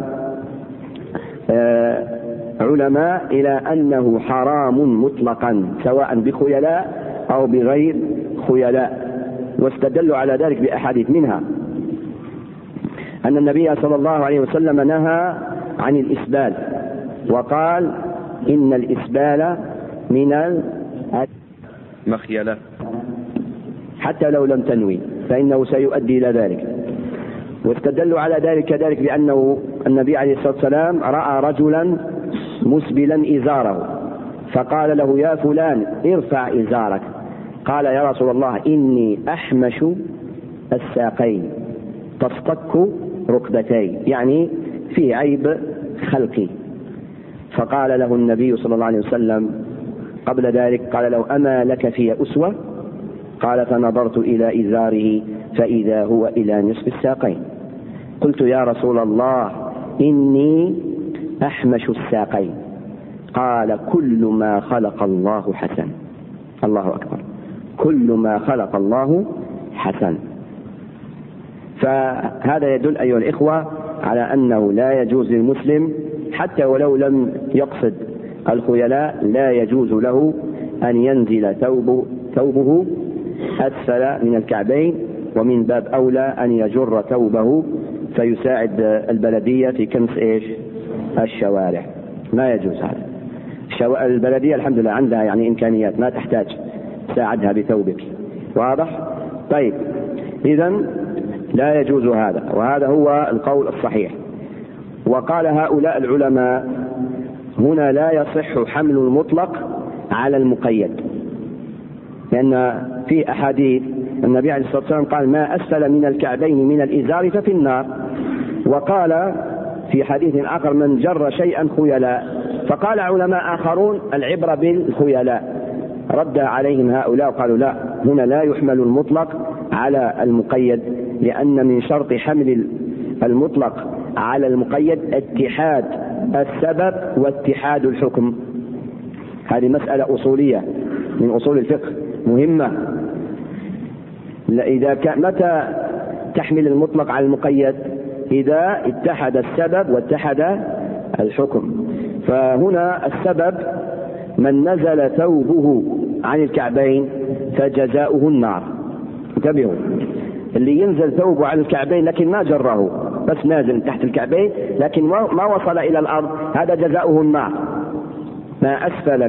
علماء إلى أنه حرام مطلقا سواء بخيلاء أو بغير خيلاء، واستدلوا على ذلك بأحاديث، منها أن النبي صلى الله عليه وسلم نهى عن الإسبال، وقال إن الإسبال من المخيلة حتى لو لم تنوي فإنه سيؤدي إلى ذلك. واستدلوا على ذلك كذلك بأنه النبي عليه الصلاة والسلام رأى رجلا مسبلا إزاره فقال له يا فلان ارفع إزارك، قال يا رسول الله إني أحمش الساقين تصطك ركبتي، يعني في عيب خلقي. فقال له النبي صلى الله عليه وسلم قبل ذلك قال له أما لك في أسوة؟ قال فنظرت إلى إزاره فإذا هو إلى نصف الساقين. قلت يا رسول الله إني أحمش الساقين. قال كل ما خلق الله حسن. الله أكبر، كل ما خلق الله حسن. فهذا يدل أيها الإخوة على أنه لا يجوز للمسلم حتى ولو لم يقصد الخيلاء، لا يجوز له أن ينزل ثوبه أسفل من الكعبين، ومن باب أولى أن يجر ثوبه فيساعد البلدية في كنس الشوارع. ما يجوز هذا. البلدية الحمد لله عندها يعني إمكانيات، ما تحتاج تساعدها بثوبك. واضح؟ طيب، إذن لا يجوز هذا، وهذا هو القول الصحيح. وقال هؤلاء العلماء هنا لا يصح حمل المطلق على المقيد، لأن في أحاديث النبي عليه الصلاة والسلام قال ما أسفل من الكعبين من الإزار ففي النار. وقال في حديث آخر من جر شيئا خيلاء. فقال علماء آخرون العبرة بالخيلاء. رد عليهم هؤلاء وقالوا لا، هنا لا يحمل المطلق على المقيد، لأن من شرط حمل المطلق على المقيد اتحاد السبب واتحاد الحكم. هذه مسألة أصولية من أصول الفقه مهمة. متى تحمل المطلق على المقيد؟ إذا اتحد السبب واتحد الحكم. فهنا السبب من نزل ثوبه عن الكعبين فجزاؤه النار. انتبهوا، اللي ينزل ثوبه عن الكعبين لكن ما جره، بس نازل تحت الكعبين لكن ما وصل إلى الأرض، هذا جزاؤه النار. ما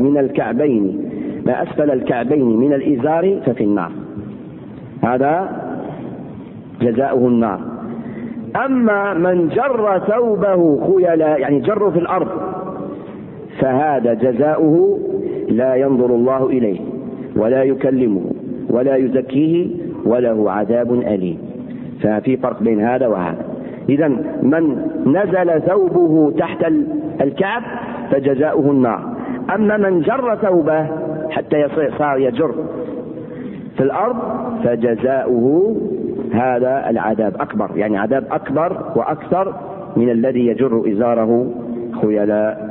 أسفل الكعبين من الإزار ففي النار، هذا جزاؤه النار. أما من جر ثوبه خيلاء يعني جره في الأرض فهذا جزاؤه لا ينظر الله إليه ولا يكلمه ولا يزكيه وله عذاب أليم. ففي فرق بين هذا وهذا. إذن من نزل ثوبه تحت الكعب فجزاؤه النار. أما من جر ثوبه حتى صار يجر في الأرض فجزاؤه هذا العذاب أكبر، يعني عذاب أكبر وأكثر من الذي يجر إزاره خيلاء،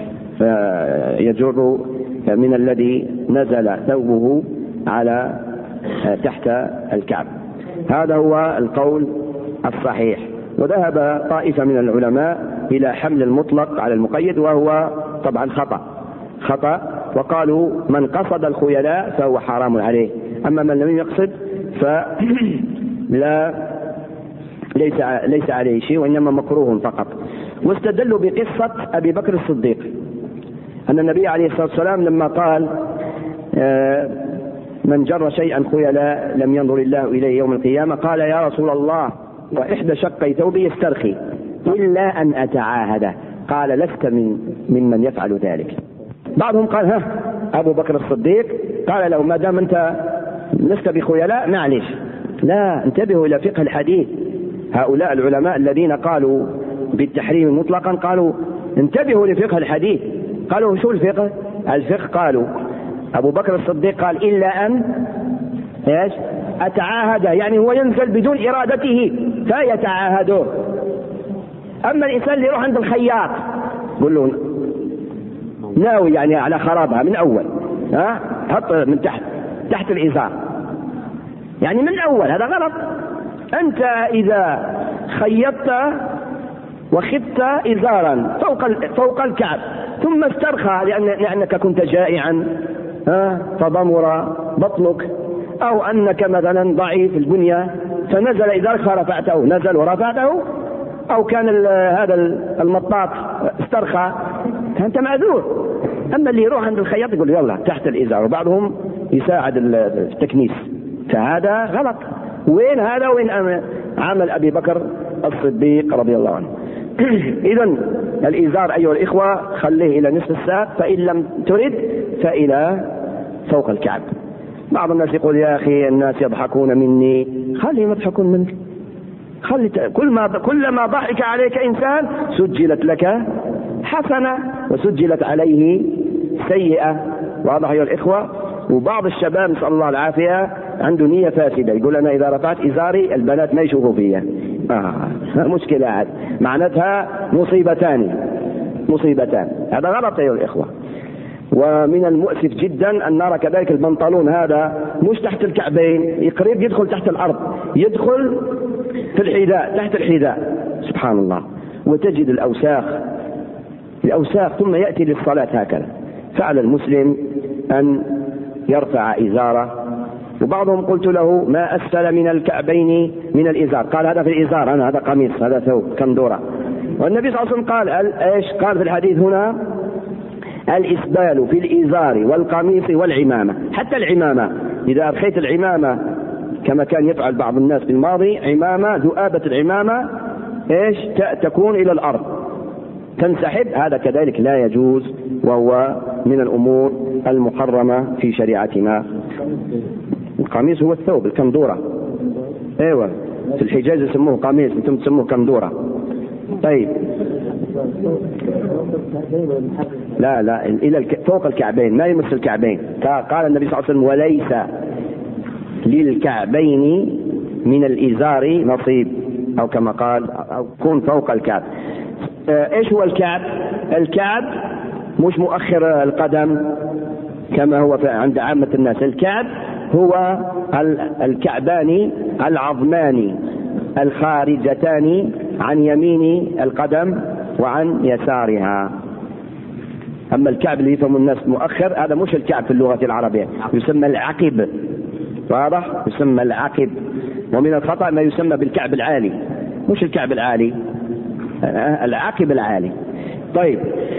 يجر من الذي نزل ثوبه على تحت الكعب. هذا هو القول الصحيح. وذهب طائفة من العلماء إلى حمل المطلق على المقيد، وهو طبعا خطأ، وقالوا من قصد الخيلاء فهو حرام عليه، أما من لم يقصد ليس عليه شيء وإنما مكروه فقط. واستدلوا بقصة أبي بكر الصديق أن النبي عليه الصلاة والسلام لما قال من جر شيئا خيلاء لم ينظر الله إليه يوم القيامة، قال يا رسول الله وإحدى شقي ثوبي يسترخي إلا أن أتعاهده. قال لست ممن يفعل ذلك. بعضهم قال أبو بكر الصديق قال له ما دام أنت لست بخيلاء معلش. لا، انتبهوا إلى فقه الحديث. هؤلاء العلماء الذين قالوا بالتحريم مطلقا قالوا انتبهوا لفقه الحديث. قالوا شو الفقه؟ قالوا أبو بكر الصديق قال إلا أن أتعاهد، يعني هو ينزل بدون إرادته فيتعاهده. أما الإنسان اللي يروح عند الخياط يقول له ناوي يعني على خرابها من أول، حط من تحت الإزار، يعني من أول، هذا غلط. أنت إذا خيطت وخدت إزارا فوق الكعب ثم استرخى لأنك كنت جائعا فضمر بطنك، أو أنك مثلا ضعيف البنية فنزل إزارك فرفعته، نزل ورفعته، أو كان هذا المطاط استرخى، فأنت معذور. أما اللي يروح عند الخياط يقول يلا تحت الإزار، وبعضهم يساعد التكنيس، فهذا غلط. وين هذا؟ وين عمل أبي بكر الصديق رضي الله عنه؟ إذن الإزار أيها الإخوة خليه إلى نصف الساق، فإن لم ترد فإلى فوق الكعب. بعض الناس يقول يا أخي الناس يضحكون مني، خليهم يضحكون منك، كلما ضحك عليك إنسان سجلت لك حسنة وسجلت عليه سيئة. واضح أيها الإخوة؟ وبعض الشباب نسأل الله العافية عنده نية فاسدة، يقول أنا إذا رفعت إزاري البنات ما يشوفوا فيها، مشكلة عاد، معناتها مصيبتان. هذا غلط أيها الإخوة. ومن المؤسف جدا أن نرى كذلك البنطلون هذا مش تحت الكعبين، قريب يدخل تحت الأرض، يدخل في الحذاء، تحت الحذاء، سبحان الله. وتجد الأوساخ ثم يأتي للصلاة هكذا. فعلى المسلم أن يرفع إزاره. وبعضهم قلت له ما أسفل من الكعبين من الإزار، قال هذا في الإزار، أنا هذا قميص، هذا ثوب كندورة. والنبي صلى الله عليه وسلم قال في الحديث هنا الإسبال في الإزار والقميص والعمامة. حتى العمامة إذا أرخيت العمامة كما كان يفعل بعض الناس في الماضي، عمامة ذؤابة العمامة تكون إلى الأرض تنسحب، هذا كذلك لا يجوز، وهو من الأمور المحرمة في شريعتنا. القميص هو الثوب، الكندورة، ايوه في الحجاز يسموه قميص، انتم تسموه كندورة. طيب لا الى فوق الكعبين، ما يمس الكعبين. قال النبي صلى الله عليه وسلم وليس للكعبين من الإزار نصيب، او كما قال او كون فوق الكعب. ايش هو الكعب؟ الكعب مش مؤخر القدم كما هو عند عامة الناس. الكعب هو الكعبان العظمان الخارجتان عن يمين القدم وعن يسارها. أما الكعب اللي يفهم الناس مؤخر هذا مش الكعب في اللغة العربية، يسمى العقب، واضح؟ يسمى العقب. ومن الخطأ ما يسمى بالكعب العالي، مش الكعب العالي، العقب العالي. طيب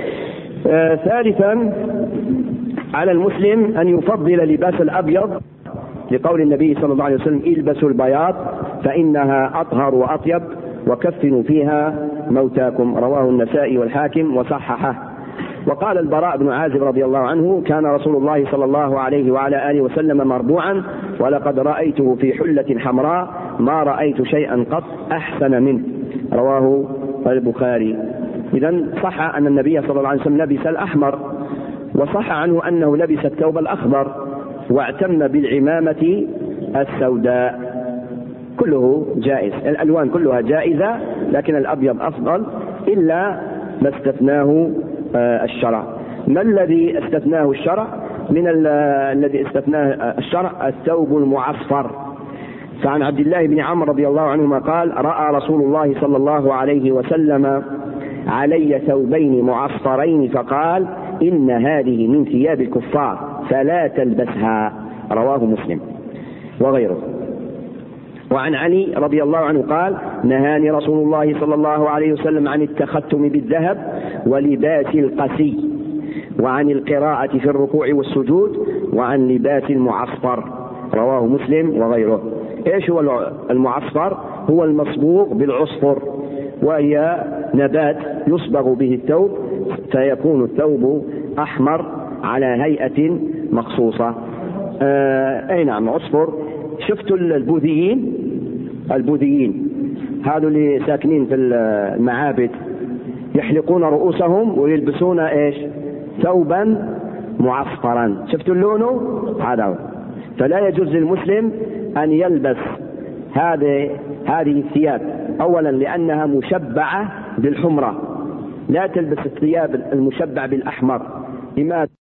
ثالثا على المسلم أن يفضل لباس الأبيض لقول النبي صلى الله عليه وسلم البسوا البياض فإنها أطهر وأطيب وكفنوا فيها موتاكم، رواه النسائي والحاكم وصححه. وقال البراء بن عازب رضي الله عنه كان رسول الله صلى الله عليه وعلى آله وسلم مربوعا ولقد رأيته في حلة حمراء ما رأيت شيئا قط أحسن منه، رواه البخاري. إذن صح أن النبي صلى الله عليه وسلم لبس الأحمر، وصح عنه أنه لبس الثوب الأخضر، واعتم بالعمامة السوداء. كله جائز، الألوان كلها جائزة، لكن الأبيض أفضل إلا ما استثناه الشرع. ما الذي استثناه الشرع؟ من الذي استثناه الشرع الثوب المعصفر. فعن عبد الله بن عمرو رضي الله عنهما قال رأى رسول الله صلى الله عليه وسلم علي ثوبين معصفرين فقال إن هذه من ثياب الكفار فلا تلبسها، رواه مسلم وغيره. وعن علي رضي الله عنه قال نهاني رسول الله صلى الله عليه وسلم عن التختم بالذهب ولباس القسي، وعن القراءة في الركوع والسجود، وعن لباس المعصفر، رواه مسلم وغيره. ايش هو المعصفر؟ هو المصبوغ بالعصفر، وهي نبات يصبغ به الثوب فيكون الثوب أحمر على هيئة مخصوصة. أي نعم عصفر. شفتوا البوذيين هذول اللي ساكنين في المعابد يحلقون رؤوسهم ويلبسون ايش؟ ثوبا معصفرا. شفتوا لونه؟ هذا. فلا يجوز للمسلم أن يلبس هذه الثياب، أولا لأنها مشبعة بالحمرة، لا تلبس الثياب المشبعة بالأحمر. لماذا؟